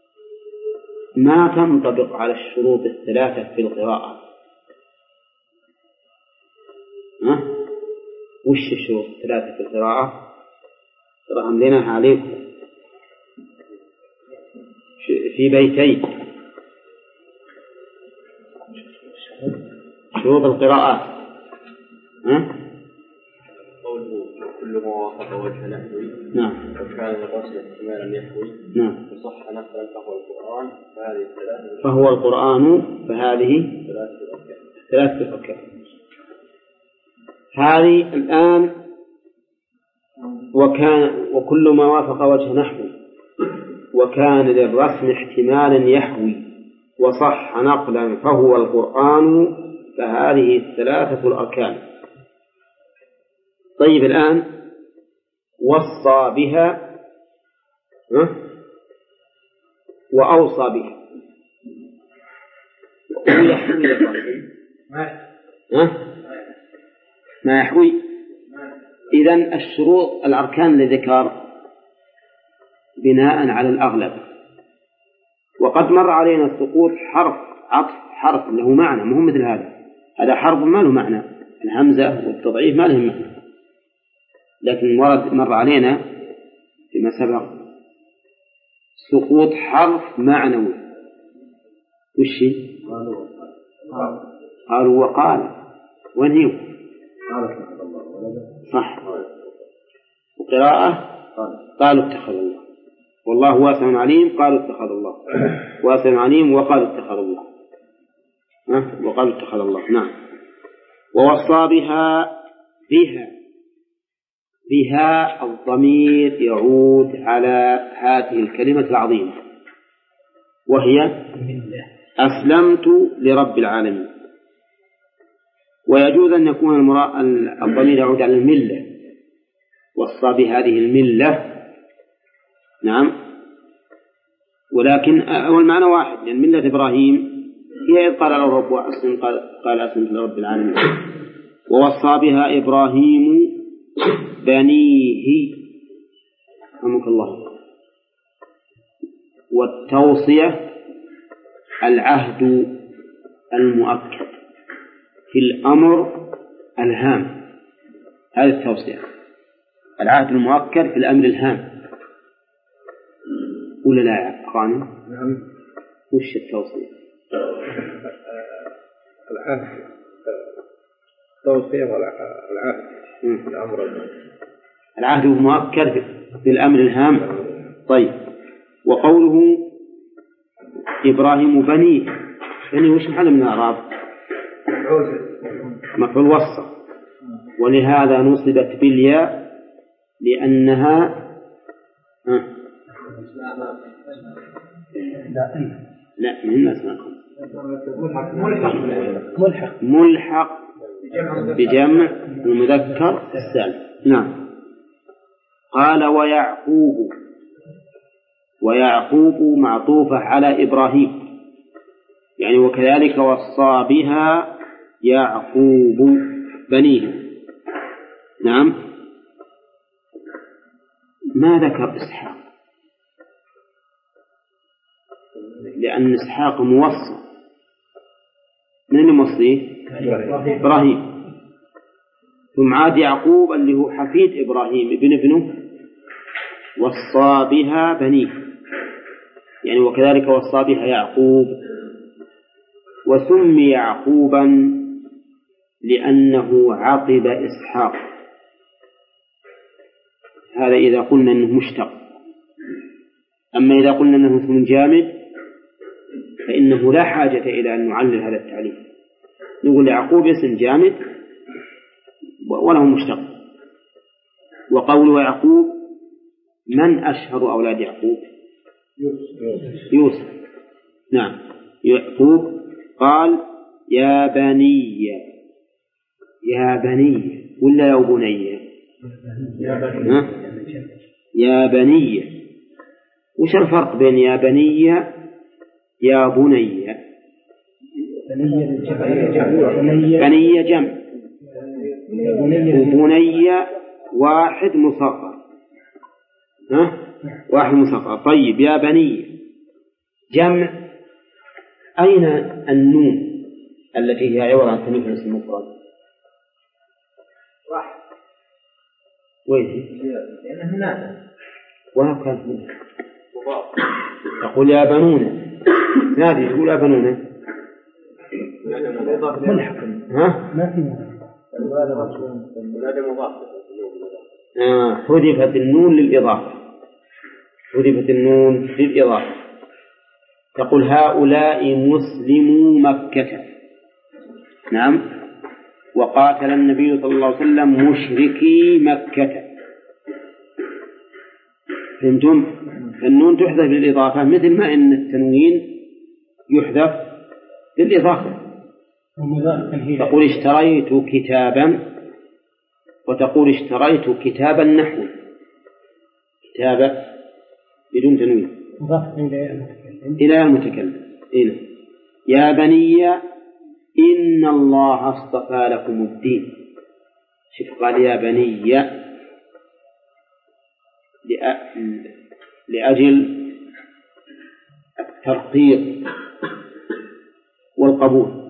ما تنطبق على الشروط الثلاثة في القراءة. ها؟ وش الشروط الثلاثة في القراءة؟ تراهم لنا عليكم في بيتين. شروط القراءات. ها؟ قوله كل ما وافق وجه نحوي. نعم. وكان الرسل احتمالا يحوي. نعم. وصح نقلا فهو القرآن، فهذه الثلاثة. فهو القرآن فهذه ثلاثة أركان. هذه الآن وكان وكل ما وافق وجه نحوي وكان للرسم احتمالا يحوي وصح نقلا فهو القرآن، فهذه الثلاثة الأركان. طيب الآن وصى بها وأوصى بها يحوي ما يحوي. إذن الشروط الأركان للذكر بناء على الأغلب، وقد مر علينا السقوط حرف عطف حرف له معنى، مهم مثل هذا. هذا حرف ما له معنى، الهمزة والتضعيف ما لهم معنى، لكن ورد مر علينا فيما سبق سقوط حرف معنوي. وش قالوا وقال ونهيوا صح، وقراءة قالوا اتخذ الله، والله واسع عليم قالوا اتخذ الله، واسع عليم وقالوا اتخذ الله، وقالوا اتخذ الله. نعم. ووصى بها بها بها الضمير يعود على هذه الكلمة العظيمة وهي أسلمت لرب العالمين. ويجوز أن يكون الضمير يعود على الملة وصى بهذه الملة، نعم، ولكن أول معنى واحد، لأن ملة إبراهيم هي إذ قال له رب أسلم قال أسلمت لرب العالمين. ووصى بها إبراهيم بنيه، رحمك الله. والتوصية العهد المؤكد في الأمر الهام، هذه التوصية، العهد المؤكد في الأمر الهام، ولا لا يا أخواني؟ نعم. وش التوصية؟ العهد، التوصية والعهد الأمر الهام، العهد المؤكد في الأمر الهام. طيب، وقوله إبراهيم بنيه، بني وش محل من الأعراب؟ مفعول وصف، ولهذا نصبت بالياء لأنها ها لا من اسمها ملحق ملحق بجمع المذكر السالم. نعم. قال ويعقوب، ويعقوب معطوفة على إبراهيم، يعني وكذلك وصى بها يعقوب بنيه. نعم. ما ذكر إسحاق لأن إسحاق موصى، من موصيه؟ إبراهيم. ثم عاد يعقوب اللي هو حفيد إبراهيم ابن ابنه وصى بها بنيه، يعني وكذلك وصى بها يعقوب. وسمي يعقوبا لأنه عقب إسحاق، هذا إذا قلنا أنه مشتق. أما إذا قلنا أنه اسم جامد فإنه لا حاجة إلى أن نعلل هذا التعليل، نقول يعقوب اسم جامد وله مشتق. وقول يعقوب، من أشهر أولاد يعقوب؟ يوسف. نعم. يعقوب قال يا بني، يا بني ولا يا بني؟ يا بني. وش الفرق بين يا بني يا بني؟ بني جمع وبني واحد مصغر، ها؟ واحد مصغر. طيب يا بني جمع، أين النون التي هي عبارة عن تمييز الاسم المفرد؟ واحد. وين؟ لأنه نادى. وها كانت منه. تقول يا بنون، نادي تقول يا بنون. ملحق. ها؟ ما في نادى مضاف. آه، حذفت النون للإضافة، حذفت النون للإضافة. تقول هؤلاء مسلمو مكة. نعم. وقاتل النبي صلى الله عليه وسلم مشركي مكة. فهمتم؟ النون تحذف للإضافة مثل ما إن التنوين يحذف للإضافة. تقول اشتريت كتابا وتقول اشتريت كتابا نحو، كتابة بدون تنوين إلى المتكلم. إلى يا بني إن الله اصطفى لكم الدين. شوف قال يا بني لأجل الترقيق والقبول،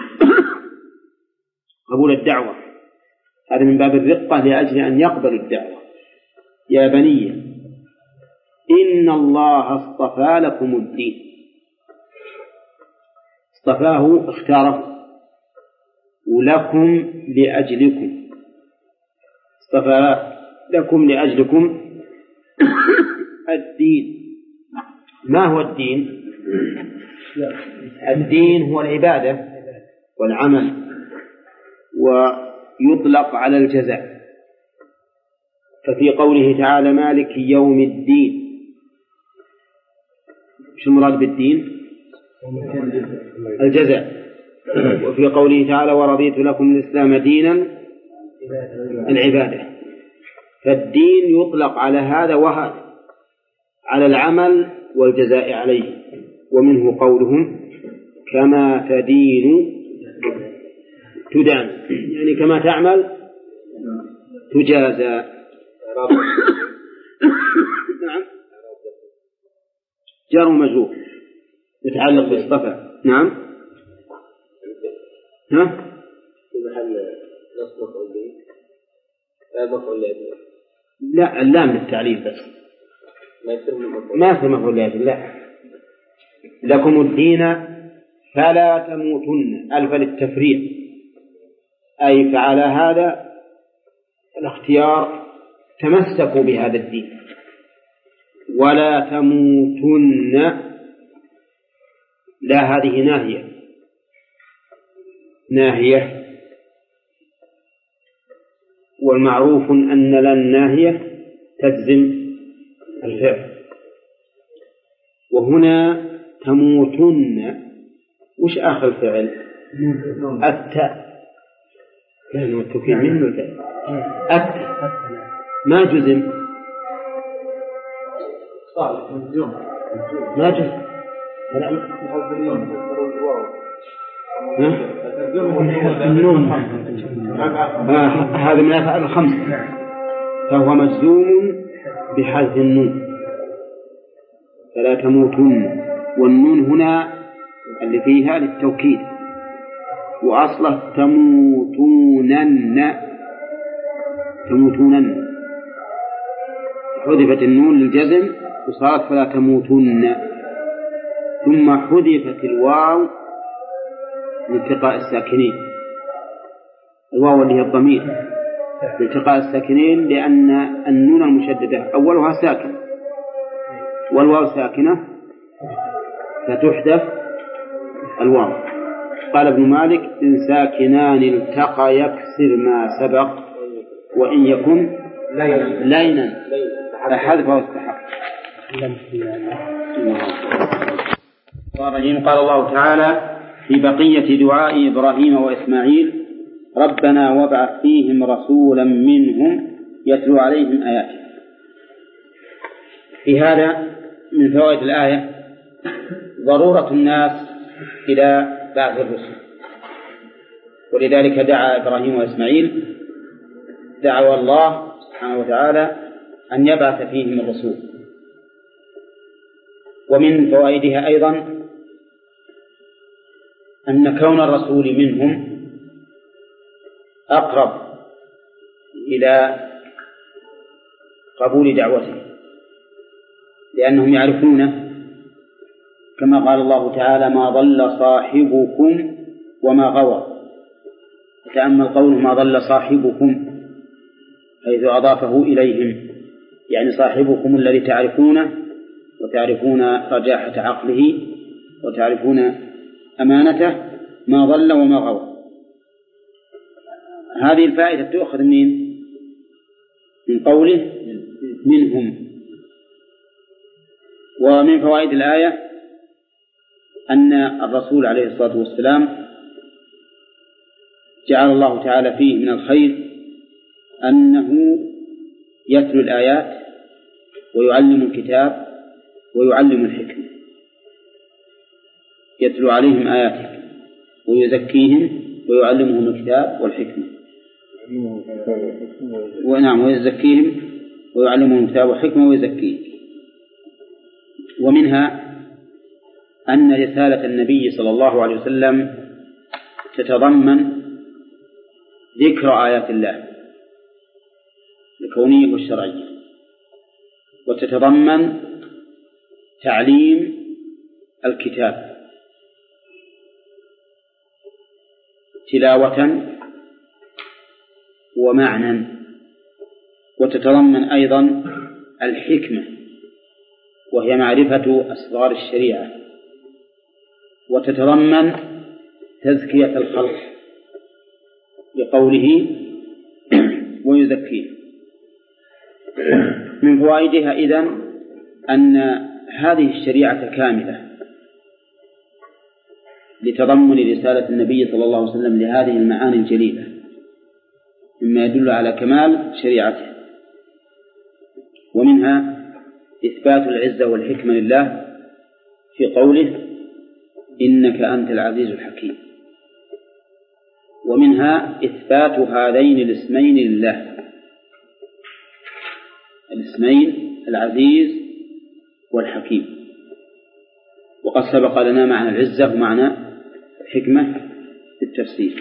قبول الدعوة، هذا من باب الرقة لأجل أن يقبل الدعوة. يا بني إن الله اصطفى لكم الدين، اصطفاه اختاره، ولكم لأجلكم، اصطفى لكم لأجلكم الدين. ما هو الدين؟ الدين هو العبادة والعمل، ويطلق على الجزاء. ففي قوله تعالى مالك يوم الدين، شو المراد بالدين؟ الجزاء. وفي قوله تعالى ورضيت لكم الإسلام دينا العبادة. فالدين يطلق على هذا وهذا، على العمل والجزاء عليه. ومنه قولهم كما تدين تدان، يعني كما تعمل تجازى. نعم، جار ومجرور يتعلق باصطفى. نعم، ها في محل نصب مفعول به لا مفعول له، لا اللام للتعليل بس، ما يصير مفعول ما في مفعول له. لا، لكم الدين فلا تموتن، ألف للتفريق، أي فعلى هذا الاختيار تمسكوا بهذا الدين. ولا تموتن، لا هذه ناهية ناهية والمعروف أن لا الناهية تجزم الفعل. وهنا تموتن وش آخر الفعل؟ التاء، لأنه التوكيد منه الفعل التاء ما جزم، ما جزم هذا من الأفعال الخمسة، فهو مجزوم بحذف النون. فلا تموتن، والنون هنا اللي فيها للتوكيد، وأصله تموتونن تموتونن، حذفت النون للجزم وصارت فلا تموتن، ثم حذفت الواو لالتقاء الساكنين، الواو اللي هي الضمير لالتقاء الساكنين، لأن النون المشددة أولها ساكن والواو ساكنة فتحذف الواو. قال ابن مالك إن ساكنان التقى يكسر ما سبق، وإن يكن لينا فحذفه استحق. قال الله تعالى في بقية دعاء إبراهيم وإسماعيل ربنا وابعث فيهم رسولا منهم يتلو عليهم آياته. في هذا من فوائد الآية ضرورة الناس إلى بعث الرسل، ولذلك دعا إبراهيم وإسماعيل دعوا الله سبحانه وتعالى أن يبعث فيهم الرسول. ومن فوائدها أيضا أن كون الرسول منهم أقرب إلى قبول دعوته، لأنهم يعرفونه، كما قال الله تعالى ما ضل صاحبكم وما غوى. تأمل قوله ما ضل صاحبكم حيث أضافه إليهم، يعني صاحبكم الذي تعرفونه وتعرفون رجاحة عقله وتعرفون أمانته، ما ضل وما غوى. هذه الفائدة تؤخذ من من قوله منهم. ومن فوائد الآية أن الرسول عليه الصلاة والسلام جعل الله تعالى فيه من الخير أنه يتلو الآيات ويعلم الكتاب ويعلم الحكمة، يتلو عليهم آياته ويزكيهم ويعلمهم الكتاب والحكمة، ونعم ويزكيهم ويعلمهم الكتاب والحكمة ويزكيهم. ومنها أن رسالة النبي صلى الله عليه وسلم تتضمن ذكر آيات الله الكونية والشرعية، وتتضمن تعليم الكتاب تلاوة ومعنى، وتتضمن أيضا الحكمة وهي معرفة أسرار الشريعة، وتتضمن تزكية الخلق بقوله ويزكيه. من فوائدها إذن أن هذه الشريعة كاملة لتضمن رسالة النبي صلى الله عليه وسلم لهذه المعاني الجليلة، مما يدل على كمال شريعته. ومنها إثبات العزة والحكمة لله في قوله إنك أنت العزيز الحكيم. ومنها إثبات هذين الاسمين لله، الاسمين العزيز والحكيم. وقد سبق لنا معنى العزة ومعنى الحكمة في التفسير.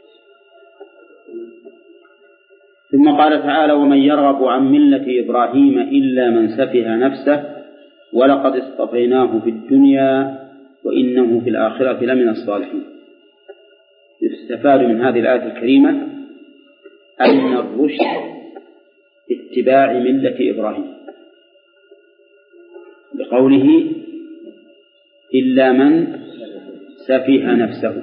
ثم قال تعالى ومن يرغب عن ملة إبراهيم إلا من سفه نفسه ولقد اصطفيناه في الدنيا وإنه في الآخرة لمن الصالحين. يستفاد من هذه الآية الكريمة أن الرشد اتباع ملة إبراهيم بقوله إلا من سفه نفسه.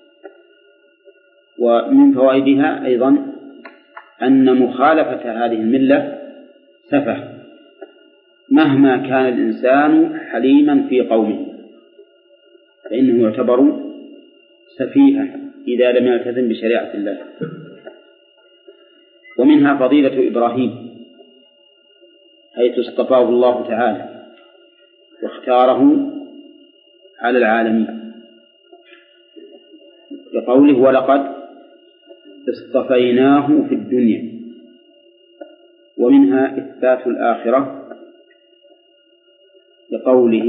ومن فوائدها أيضا أن مخالفة هذه الملة سفه، مهما كان الإنسان حليما في قومه فإنه يعتبر سفيها إذا لم يلتزم بشريعة الله. ومنها فضيلة إبراهيم حيث اصطفاه الله تعالى واختاره على العالمين بقوله ولقد اصطفيناه في الدنيا. ومنها إثبات الآخرة بقوله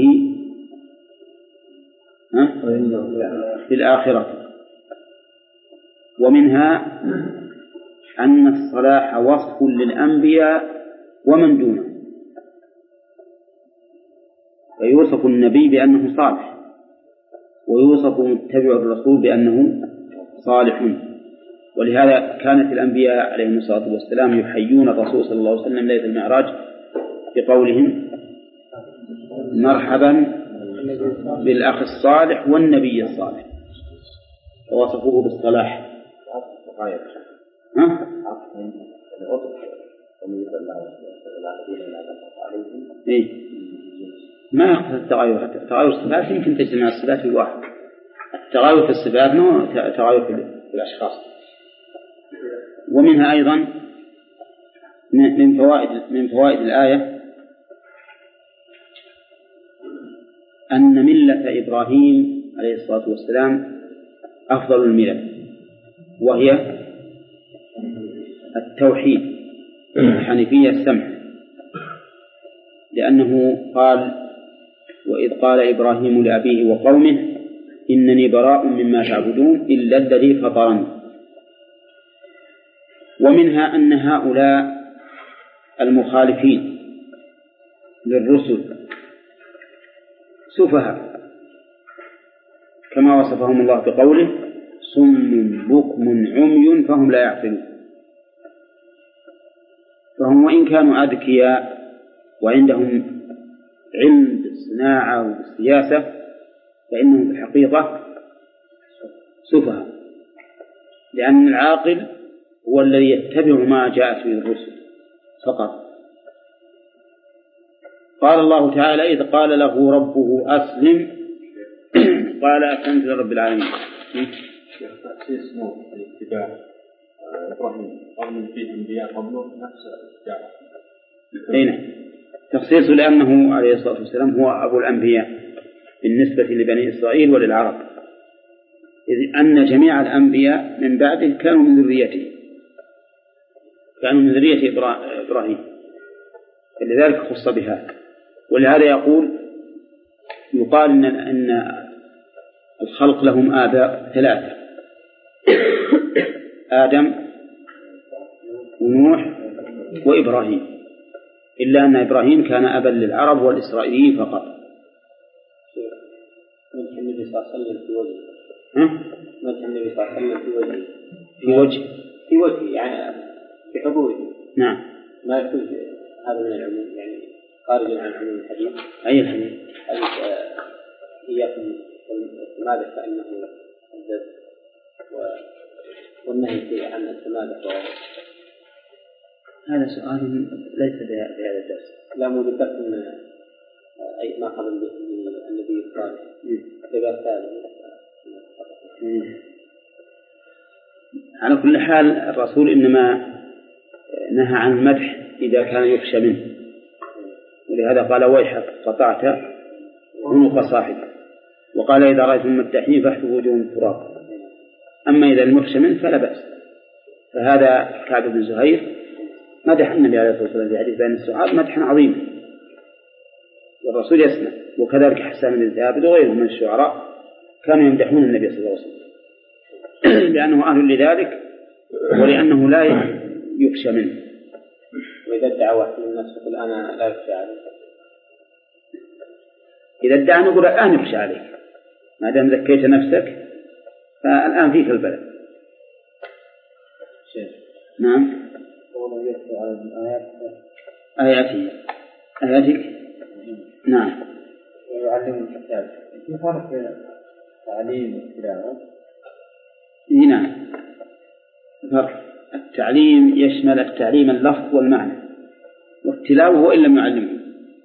في الآخرة. ومنها أن الصلاح وصف للأنبياء ومن دونه، فيوصف النبي بأنه صالح ويوصف متبع الرسول بأنه صالح. ولهذا كانت الأنبياء عليهم الصلاة والسلام يحيون الرسول صلى الله عليه وسلم ليلة المعراج بقولهم مرحبا بالأخ الصالح والنبي الصالح، ووصفوه بالصلاح. ها؟ إيه؟ ما يقصد التغير، تغير الصفات يمكن تجتمع الصفات في واحد، التغير في الصفات نوع تغير في الأشخاص. ومنها أيضا من فوائد من فوائد الآية أن ملة إبراهيم عليه الصلاة والسلام أفضل الملل، وهي التوحيد الحنيفية السمح، لأنه قال وإذ قال إبراهيم لأبيه وقومه إنني براء مما تعبدون إلا الذي فطرني. ومنها أن هؤلاء المخالفين للرسل سفهاء كما وصفهم الله بقوله صم بكم عمي فهم لا يعقلون. فهم وإن كانوا أذكياء وعندهم علم بالصناعة والسياسة فإنهم في الحقيقة سفهاء، لأن العاقل هو الذي يتبع ما جاءت به الرسل فقط. قال الله تعالى إذ قال له ربه أسلم قال أسلمت لرب العالمين. تأسيس نوع الاتباع إبراهيم قبل فيه أنبياء قبله نفس الاتباع. هنا تخصيصه لأنه عليه الصلاة والسلام هو أبو الأنبياء بالنسبة لبني إسرائيل وللعرب، إذ أن جميع الأنبياء من بعده كانوا من ذريته كانوا من ذرية إبراهيم، فلذلك خص بها. ولهذا يقول يقال إن, إن الخلق لهم آباء ثلاثة آدم ونوح وإبراهيم، إلا أن إبراهيم كان أبا للعرب والإسرائيليين فقط. مدح النبي صلى الله عليه وسلم في وجهه. ها؟ مدح النبي صلى الله عليه وسلم في وجهه. في وجه في وجهه يعني في حضوره. نعم. ما يكون هذا من العموم يعني خارج عن عموم الحديث. أي الحديث؟ إياكم والسمادة فإنه الزد والنهي عن السمادة هذا سؤال ليس بهذا الدرس. لا مو ذكرت من أي ما قبل النبي الصالح ذكر ثالث. على كل حال الرسول إنما نهى عن المدح إذا كان يخشى منه، ولهذا قال ويحك قطعت عنق صاحبه، وقال إذا رأيتم المداحين فاحفظوا وجوههم التراب. أما إذا المخشى منه فلا بأس. فهذا كعب بن زهير مدح النبي عليه الصلاة والسلام في حديث بين السعاد مدحا عظيما، والرسول يسمع. وكذلك حسان بن ثابت وغيره من الشعراء كانوا يمدحون النبي صلى الله عليه وسلم لأنه أهل لذلك ولأنه لا يخشى منه. وإذا ادعى واحد من الناس يقول أنا لا يخشى عليك، إذا ادعى نقول الآن يخشى عليك ما دام ذكيت نفسك فالآن فيك البلد. نعم. آياتي آياتك. نعم. ويعلم الكتاب. في فرق بين التعليم والتلاوة؟ نعم فرق. التعليم يشمل التعليم اللفظ والمعنى، والتلاوة هو إن لم يعلمه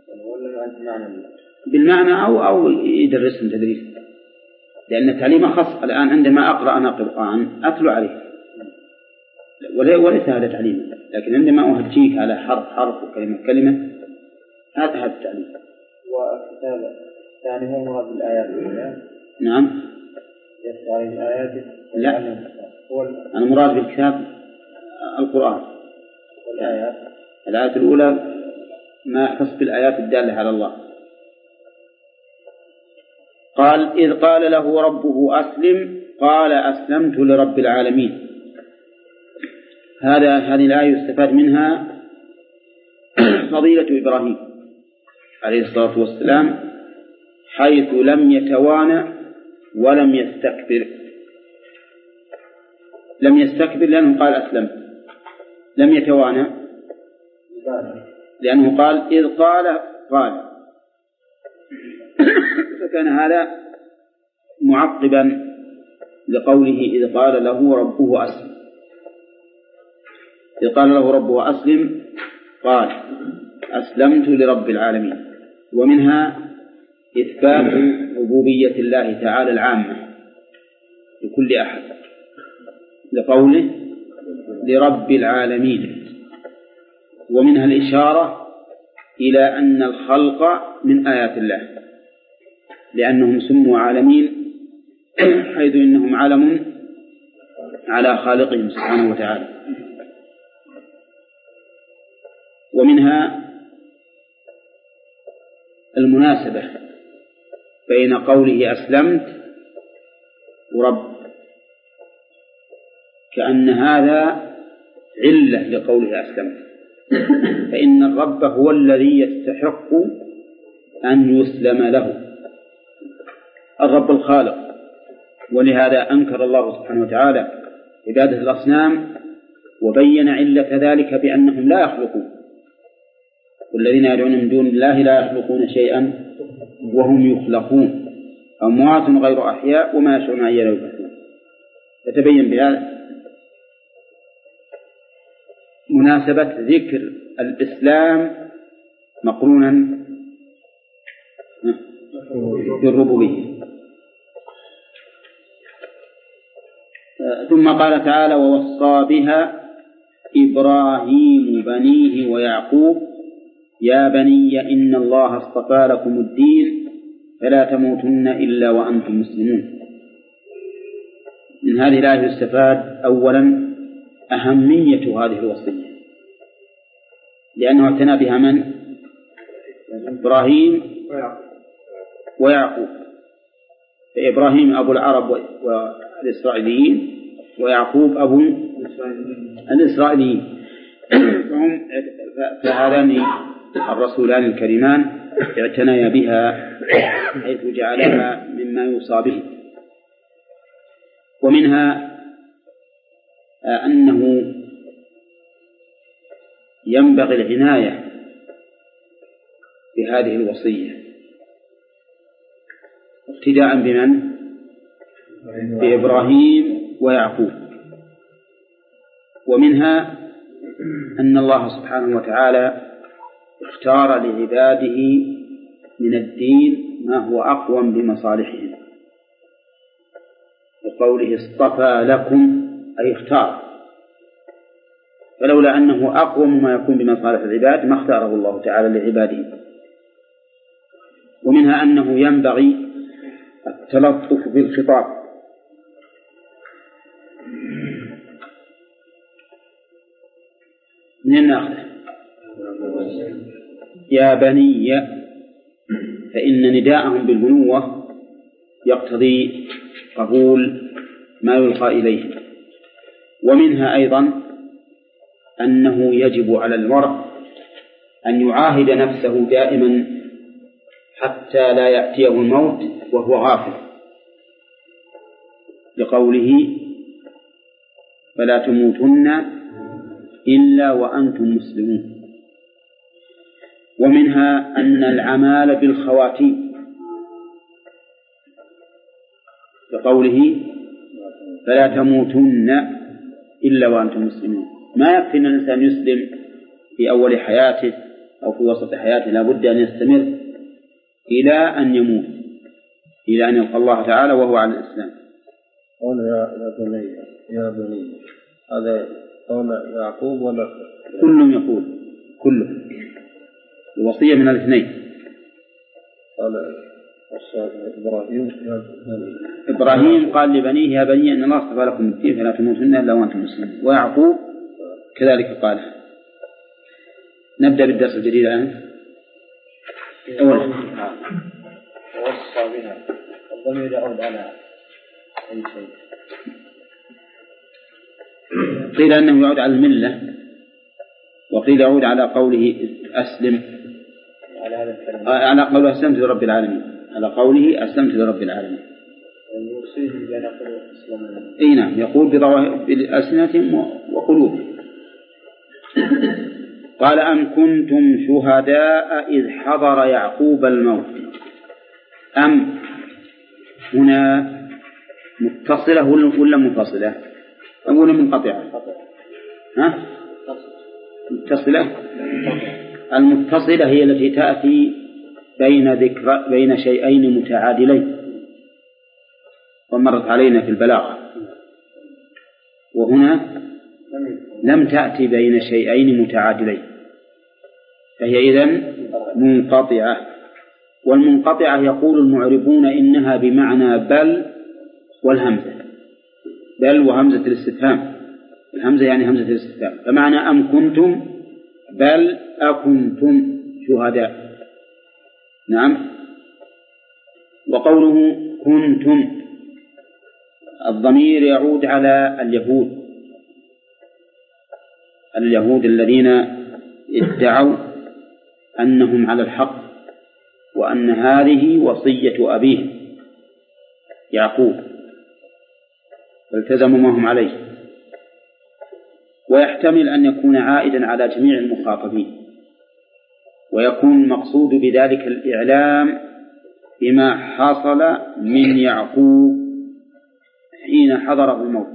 بالمعنى أو أو يدرسهم تدريس، لأن التعليم خاص. الآن عندما أقرأ أنا قرآن أتلو عليه وليس هذا تعليم، لكن عندما أهجيك على حرف حرف وكلمة كلمة هذا هذا التعليم. والكتابة الثاني هو مراد بالآيات الأولى. نعم. يسعى الآيات. لا، المراد بالكتاب القرآن. والآيات الآيات الأولى ما يخص بالآيات الدالة على الله. قال إذ قال له ربه أسلم قال أسلمت لرب العالمين. هذا هذه الآية يستفاد منها فضيلة إبراهيم عليه الصلاة والسلام حيث لم يتوانى ولم يستكبر. لم يستكبر لأنه قال أسلمت، لم يتوانى لأنه قال إذ قال قال فكان هذا معقبا لقوله إذ قال له ربه أسلم. إذ قال له ربه أسلم قال أسلمت لرب العالمين. ومنها إثبات ربوبية الله تعالى العامة لكل أحد لقوله لرب العالمين. ومنها الإشارة إلى أن الخلق من آيات الله لأنهم سموا عالمين حيث إنهم علم على خالقهم سبحانه وتعالى. ومنها المناسبة بين قوله أسلمت ورب، كأن هذا علة لقوله أسلمت، فإن الرب هو الذي يستحق أن يسلم له، الرب الخالق. ولهذا أنكر الله سبحانه وتعالى عبادة الأصنام وبين علة ذلك بأنهم لا يخلقون، والذين يدعون من دون الله لا يخلقون شيئا وهم يخلقون أموات غير أحياء وما يشعرون أيان يبعثون. يتبين بهذا مناسبة ذكر الإسلام مقرونا بالربوبية. ثم قال تعالى ووصى بها إبراهيم بنيه ويعقوب يا بني إن الله اصطفى لكم الدين فلا تموتن إلا وأنتم مسلمون. من هذه الآية يستفاد أولا أهمية هذه الوصية، لأنه اعتنى بها من؟ إبراهيم ويعقوب. فإبراهيم أبو العرب والإسرائيليين ويعقوب أبو الإسرائيليين، فهم فهذان الرسولان الكريمان اعتنيا بها حيث جعلها مما يوصى به. ومنها أنه ينبغي العناية بهذه الوصية اقتداء بمن؟ بإبراهيم ويعقوب. ومنها أن الله سبحانه وتعالى اختار لعباده من الدين ما هو أقوم بمصالحهم، بقوله اصطفى لكم أي اختار، فلولا أنه أقوم ما يكون بمصالح العباد ما اختاره الله تعالى لعباده. ومنها أنه ينبغي التلطف بالخطاب، من الناخذ يا بني، فإن نداءهم بالبنوة يقتضي قبول ما يلقى إليه. ومنها أيضا أنه يجب على المرء أن يعاهد نفسه دائما حتى لا يأتيه الموت وهو غافل، لقوله فلا تموتن إلا وأنتم مسلمون. ومنها أن العمال بالخواتيم، لقوله فلا تموتن إلا وأنتم مسلمون. ما يكفي أن الإنسان يسلم في أول حياته أو في وسط حياته، لا بد أن يستمر إلى أن يموت، إلى أن يلقى الله تعالى وهو على الإسلام. قال يا بني يا بني، هذا قول يعقوب ولا كل يقول كله الوصية من الاثنين. قال إبراهيم يا بني، إبراهيم قال لبنيه يا بني إن الله اصطفى لكم الدين فلا تموتن إلا وأنتم مسلمون، ويعقوب كذلك قال. نبدأ بالدرس الجديد الآن. أولا ووصى بها، الضمير يعود على أي شيء. قيل أنه يعود على الملة، وقيل يعود على قوله أسلم، على هذا الكلام، على قوله أسلمت لرب العالمين، على قوله أسلمت لرب العالمين. يوصيه بأن يقول أسلم. أي نعم، يقول بألسنتهم وقلوبهم. قال أم كنتم شهداء إذ حضر يعقوب الموت. أم هنا متصلة ولا منفصلة؟ أقول منقطعة. ها؟ متصلة. المتصلة هي التي تأتي بين ذكر بين شيئين متعادلين، ومرت علينا في البلاغة، وهنا لم تأتي بين شيئين متعادلين، فهي إذن منقطعة. والمنقطعة يقول المعربون إنها بمعنى بل والهمزة، بل وهمزة الاستفهام، الهمزة يعني همزة الاستفهام، فمعنى أم كنتم بل أكنتم شهداء. نعم. وقوله كنتم الضمير يعود على اليهود، اليهود الذين ادعوا أنهم على الحق وأن هذه وصية أبيه يعقوب، فالتزموا ما هم عليه. ويحتمل أن يكون عائدا على جميع المخاطبين، ويكون المقصود بذلك الإعلام بما حصل من يعقوب حين حضره الموت،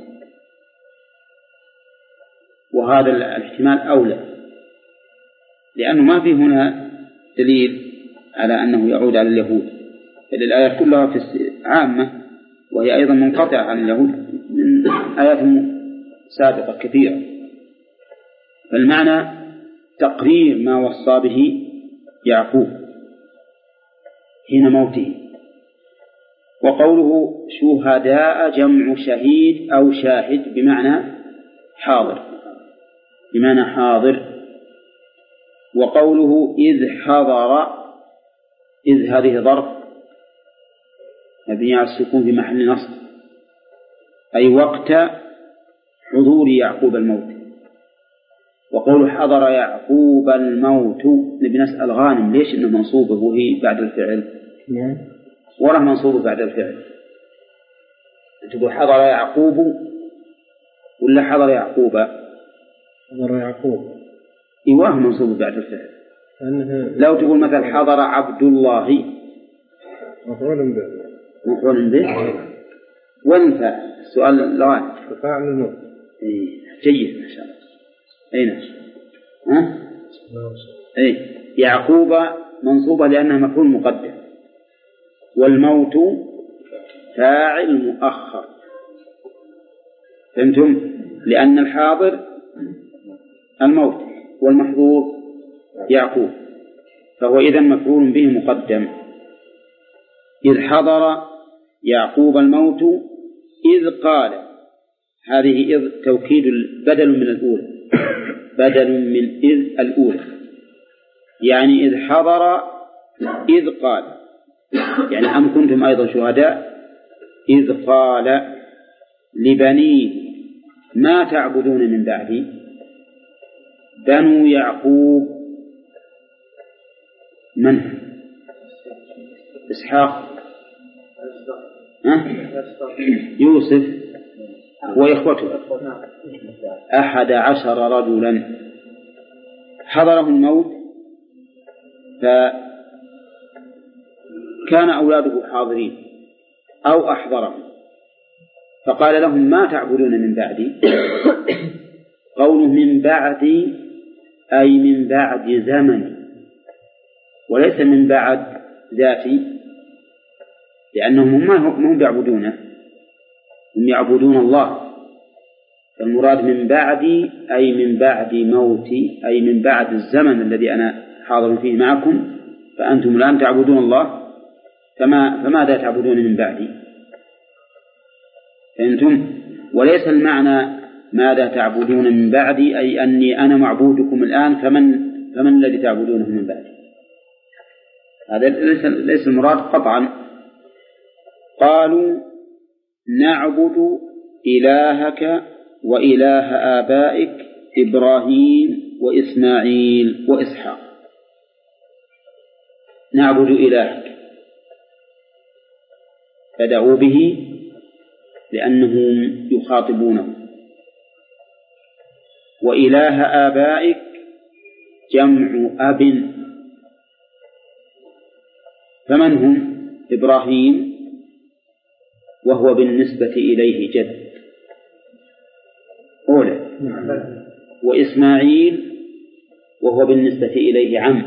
وهذا الاحتمال أولى، لأنه ما في هنا دليل على أنه يعود على اليهود، بل الآيات كلها في عامة، وهي أيضا منقطعة عن اليهود من آيات سابقة كثيرة. فالمعنى تقرير ما وصى به يعقوب حين موته. وقوله شهداء جمع شهيد أو شاهد بمعنى حاضر، بمعنى حاضر. وقوله إذ حضر، إذ هذه ظرف مبني على السكون في محل نصب، أي وقت حضور يعقوب الموت. وقول حضر يعقوب الموت، نبي نسأل غانم ليش إنه منصوبه وهي بعد الفعل؟ ولا منصوبه بعد الفعل؟ تقول حضر يعقوب ولا حضر يعقوب؟ حضر يعقوب. إيوه منصوبه بعد الفعل. لو تقول مثلا حضر عبد الله، مفعول به، مفعول به، وانت السؤال الغانم فاعل له. إيه جيد ما شاء الله. أين ها؟ أي يعقوب منصوبة لأنها مفعول مقدم، والموت فاعل مؤخر. فهمتم؟ لأن الحاضر الموت والمحظور يعقوب، فهو إذن مفعول به مقدم. إذ حضر يعقوب الموت إذ قال، هذه إذ توكيد بدل من الأولى، بدل من إذ الأولى، يعني إذ حضر إذ قال، يعني أم كنتم أيضا شهداء إذ قال لبنيه ما تعبدون من بعدي. بنو يعقوب من؟ إسحاق، يوسف وإخوته أحد عشر رجلا. حضره الموت فكان أولاده حاضرين أو أحضرهم، فقال لهم ما تعبدون من بعدي. قوله من بعدي أي من بعد زمن، وليس من بعد ذاتي، لأنهم ما هم يعبدونه، هم يعبدون الله. فالمراد من بعدي أي من بعد موتي، أي من بعد الزمن الذي أنا حاضر فيه معكم، فأنتم الآن تعبدون الله، فما فماذا تعبدون من بعدي؟ فأنتم، وليس المعنى ماذا تعبدون من بعدي أي أني أنا معبودكم الآن، فمن فمن الذي تعبدونه من بعدي؟ هذا ليس ليس المراد قطعا. قالوا نعبد إلهك وإله آبائك إبراهيم وإسماعيل وإسحاق. نعبد إلهك، بدأوا به لأنهم يخاطبونه. وإله آبائك جمع أب، فمن هم؟ إبراهيم وهو بالنسبة إليه جد أولى، وإسماعيل وهو بالنسبة إليه عم،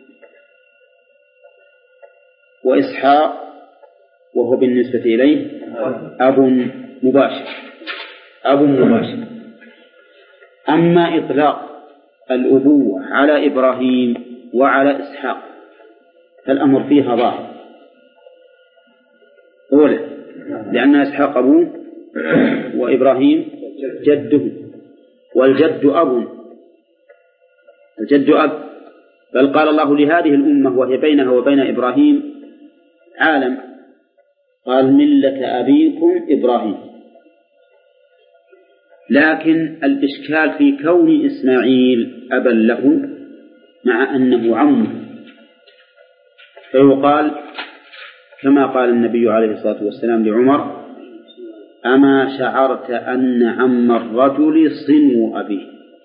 وإسحاق وهو بالنسبة إليه أب مباشر، أب مباشر. أما إطلاق الأبوة على إبراهيم وعلى إسحاق فالأمر فيها ظاهر أولا، لأن إسحاق أبوه وإبراهيم جده، والجد أب، الجد أب. بل قال الله لهذه الأمة وهي بينها وبين إبراهيم عالم، قال ملة أبيكم إبراهيم. لكن الإشكال في كون إسماعيل أبا له مع أنه عمه، فيقال كما قال النبي عليه الصلاة والسلام لعمر: أما شعرت أن عم الرجل صنو أبيه؟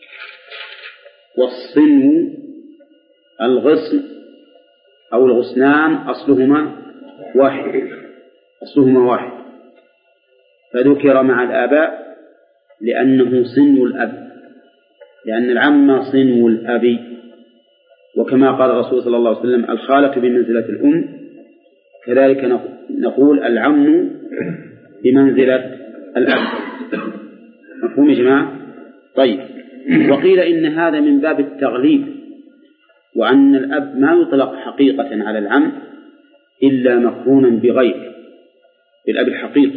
والصنو الغصن أو الغصنان أصلهما واحد، أصلهما واحد، فذكر مع الآباء لأنه صنو الأب، لأن العم صنو الأب. وكما قال الرسول صلى الله عليه وسلم: الخالة بمنزلة الأم، كذلك نقول العم بمنزلة الأب. مفهوم يا جماعة؟ طيب. وقيل إن هذا من باب التغليب، وأن الأب ما يطلق حقيقة على العم إلا مقرونا بغيره، بالأب الحقيقي.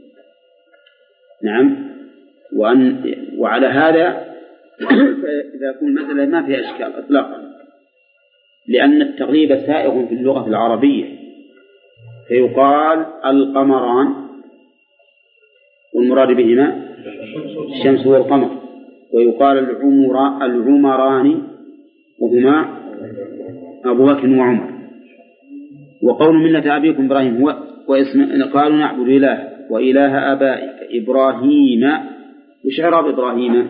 نعم. وأن وعلى هذا إذا يكون مثلا ما فيها إشكال إطلاقا، لأن التغليب سائغ في اللغة العربية، فيقال القمران والمراد بهما الشمس والقمر، ويقال العمر العمران وهما أبو بكر وعمر. وقول ملة أبيكم إبراهيم هو واسم، قالوا نعبد إله وإله آبائك إبراهيم. وش إعراب إبراهيم؟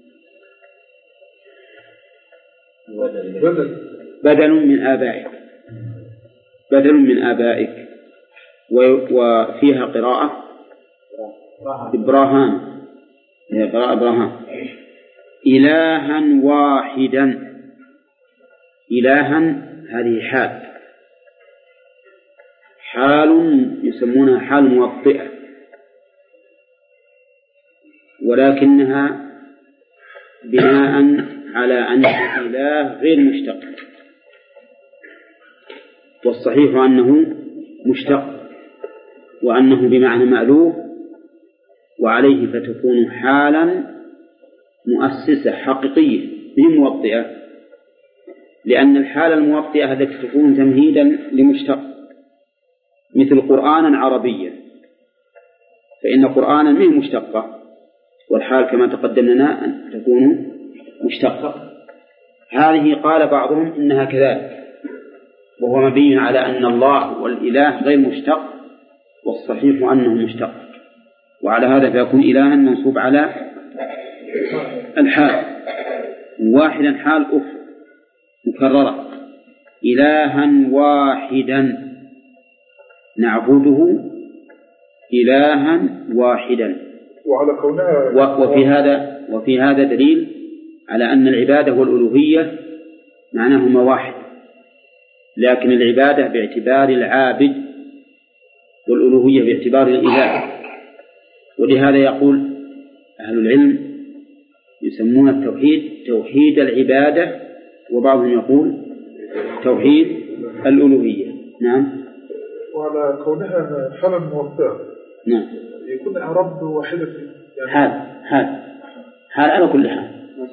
بدل من آبائك، بدل من آبائك. وفيها قراءة إبراهام، هي قراءة إبراهام، إلها واحدا. إلها هذه حال حال يسمونها حال موطئة، ولكنها بناء على أن الإله غير مشتق، والصحيح أنه مشتق وأنه بمعنى مألوه، وعليه فتكون حالا مؤسسة حقيقية من موطئة، لأن الحالة الموطئة التي تكون تمهيدا لمشتق مثل قرآنا عربيا، فإن قرآنا منه مشتقة، والحال كما تقدم لنا أن تكون مشتقة. هذه قال بعضهم إنها كذلك، وهو مبين على أن الله والإله غير مشتق، والصحيح أنه مشتق، وعلى هذا فيكون إلها منصوب على الحال. واحدا حال أخرى مكررة، إلها واحدا نعبده إلها واحدا. وعلى كونها وفي هذا وفي هذا دليل على أن العبادة والألوهية معناهما واحد، لكن العبادة باعتبار العابد والألوهية باعتبار الإله. ولهذا يقول أهل العلم يسمون التوحيد توحيد العبادة، وبعضهم يقول توحيد الألوهية. نعم. وعلى كونها حالا موطئة نعم يكون إعراب واحدة يعني حال حال حال على كل حال.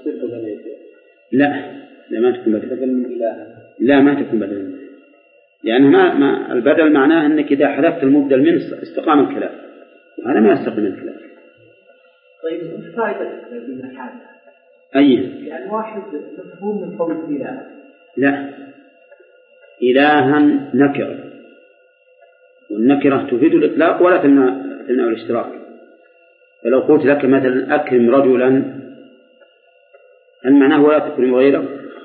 لا لا ما تكون بدل من إله، لا ما تكون بدل، لأن ما ما البدل معناه أنك إذا حذفت المبدل منه استقام الكلام، وهذا ما يستقيم الكلام. طيب وش فائدة الحال؟ أي يعني واحد مفهوم من قول إله. لا، إلها نكرة، والنكرة تفيد الإطلاق ولا تمنع تمنع الاشتراك. فلو قلت لك مثلا أكرم رجلا، هل معناه ولا تكرم غيره؟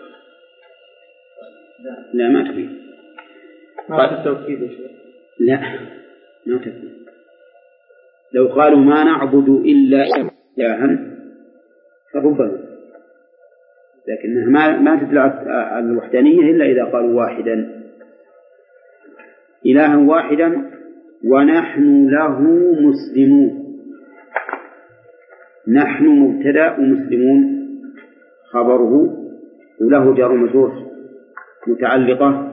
لا ما تفيد. ما التوكيد يا شيخ؟ لا ما تفيد. لو قالوا ما نعبد إلا إلها فربما، لكنها ما ما تدل على الوحدانية إلا إذا قالوا واحدا، إلها واحدا ونحن له مسلمون. نحن مبتدأ ومسلمون خبره، وله جار ومجرور متعلقة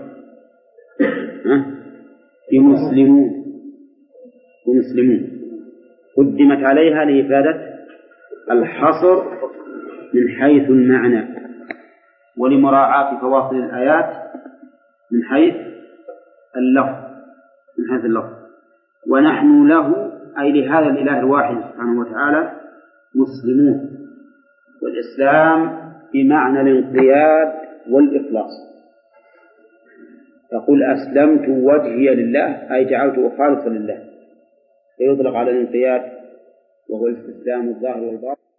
بمسلمون ومسلمون، قدمت عليها لإفادة الحصر من حيث المعنى، ولمراعاة فواصل الآيات من حيث اللفظ من حيث اللفظ. ونحن له أي لهذا الإله الواحد سبحانه وتعالى مسلمون، والإسلام بمعنى الانقياد والإخلاص. تقول أسلمت وجهي لله أي جعلته خالصا لله، فيطلق على الانقياد وهو الاستسلام الظاهر والباطن.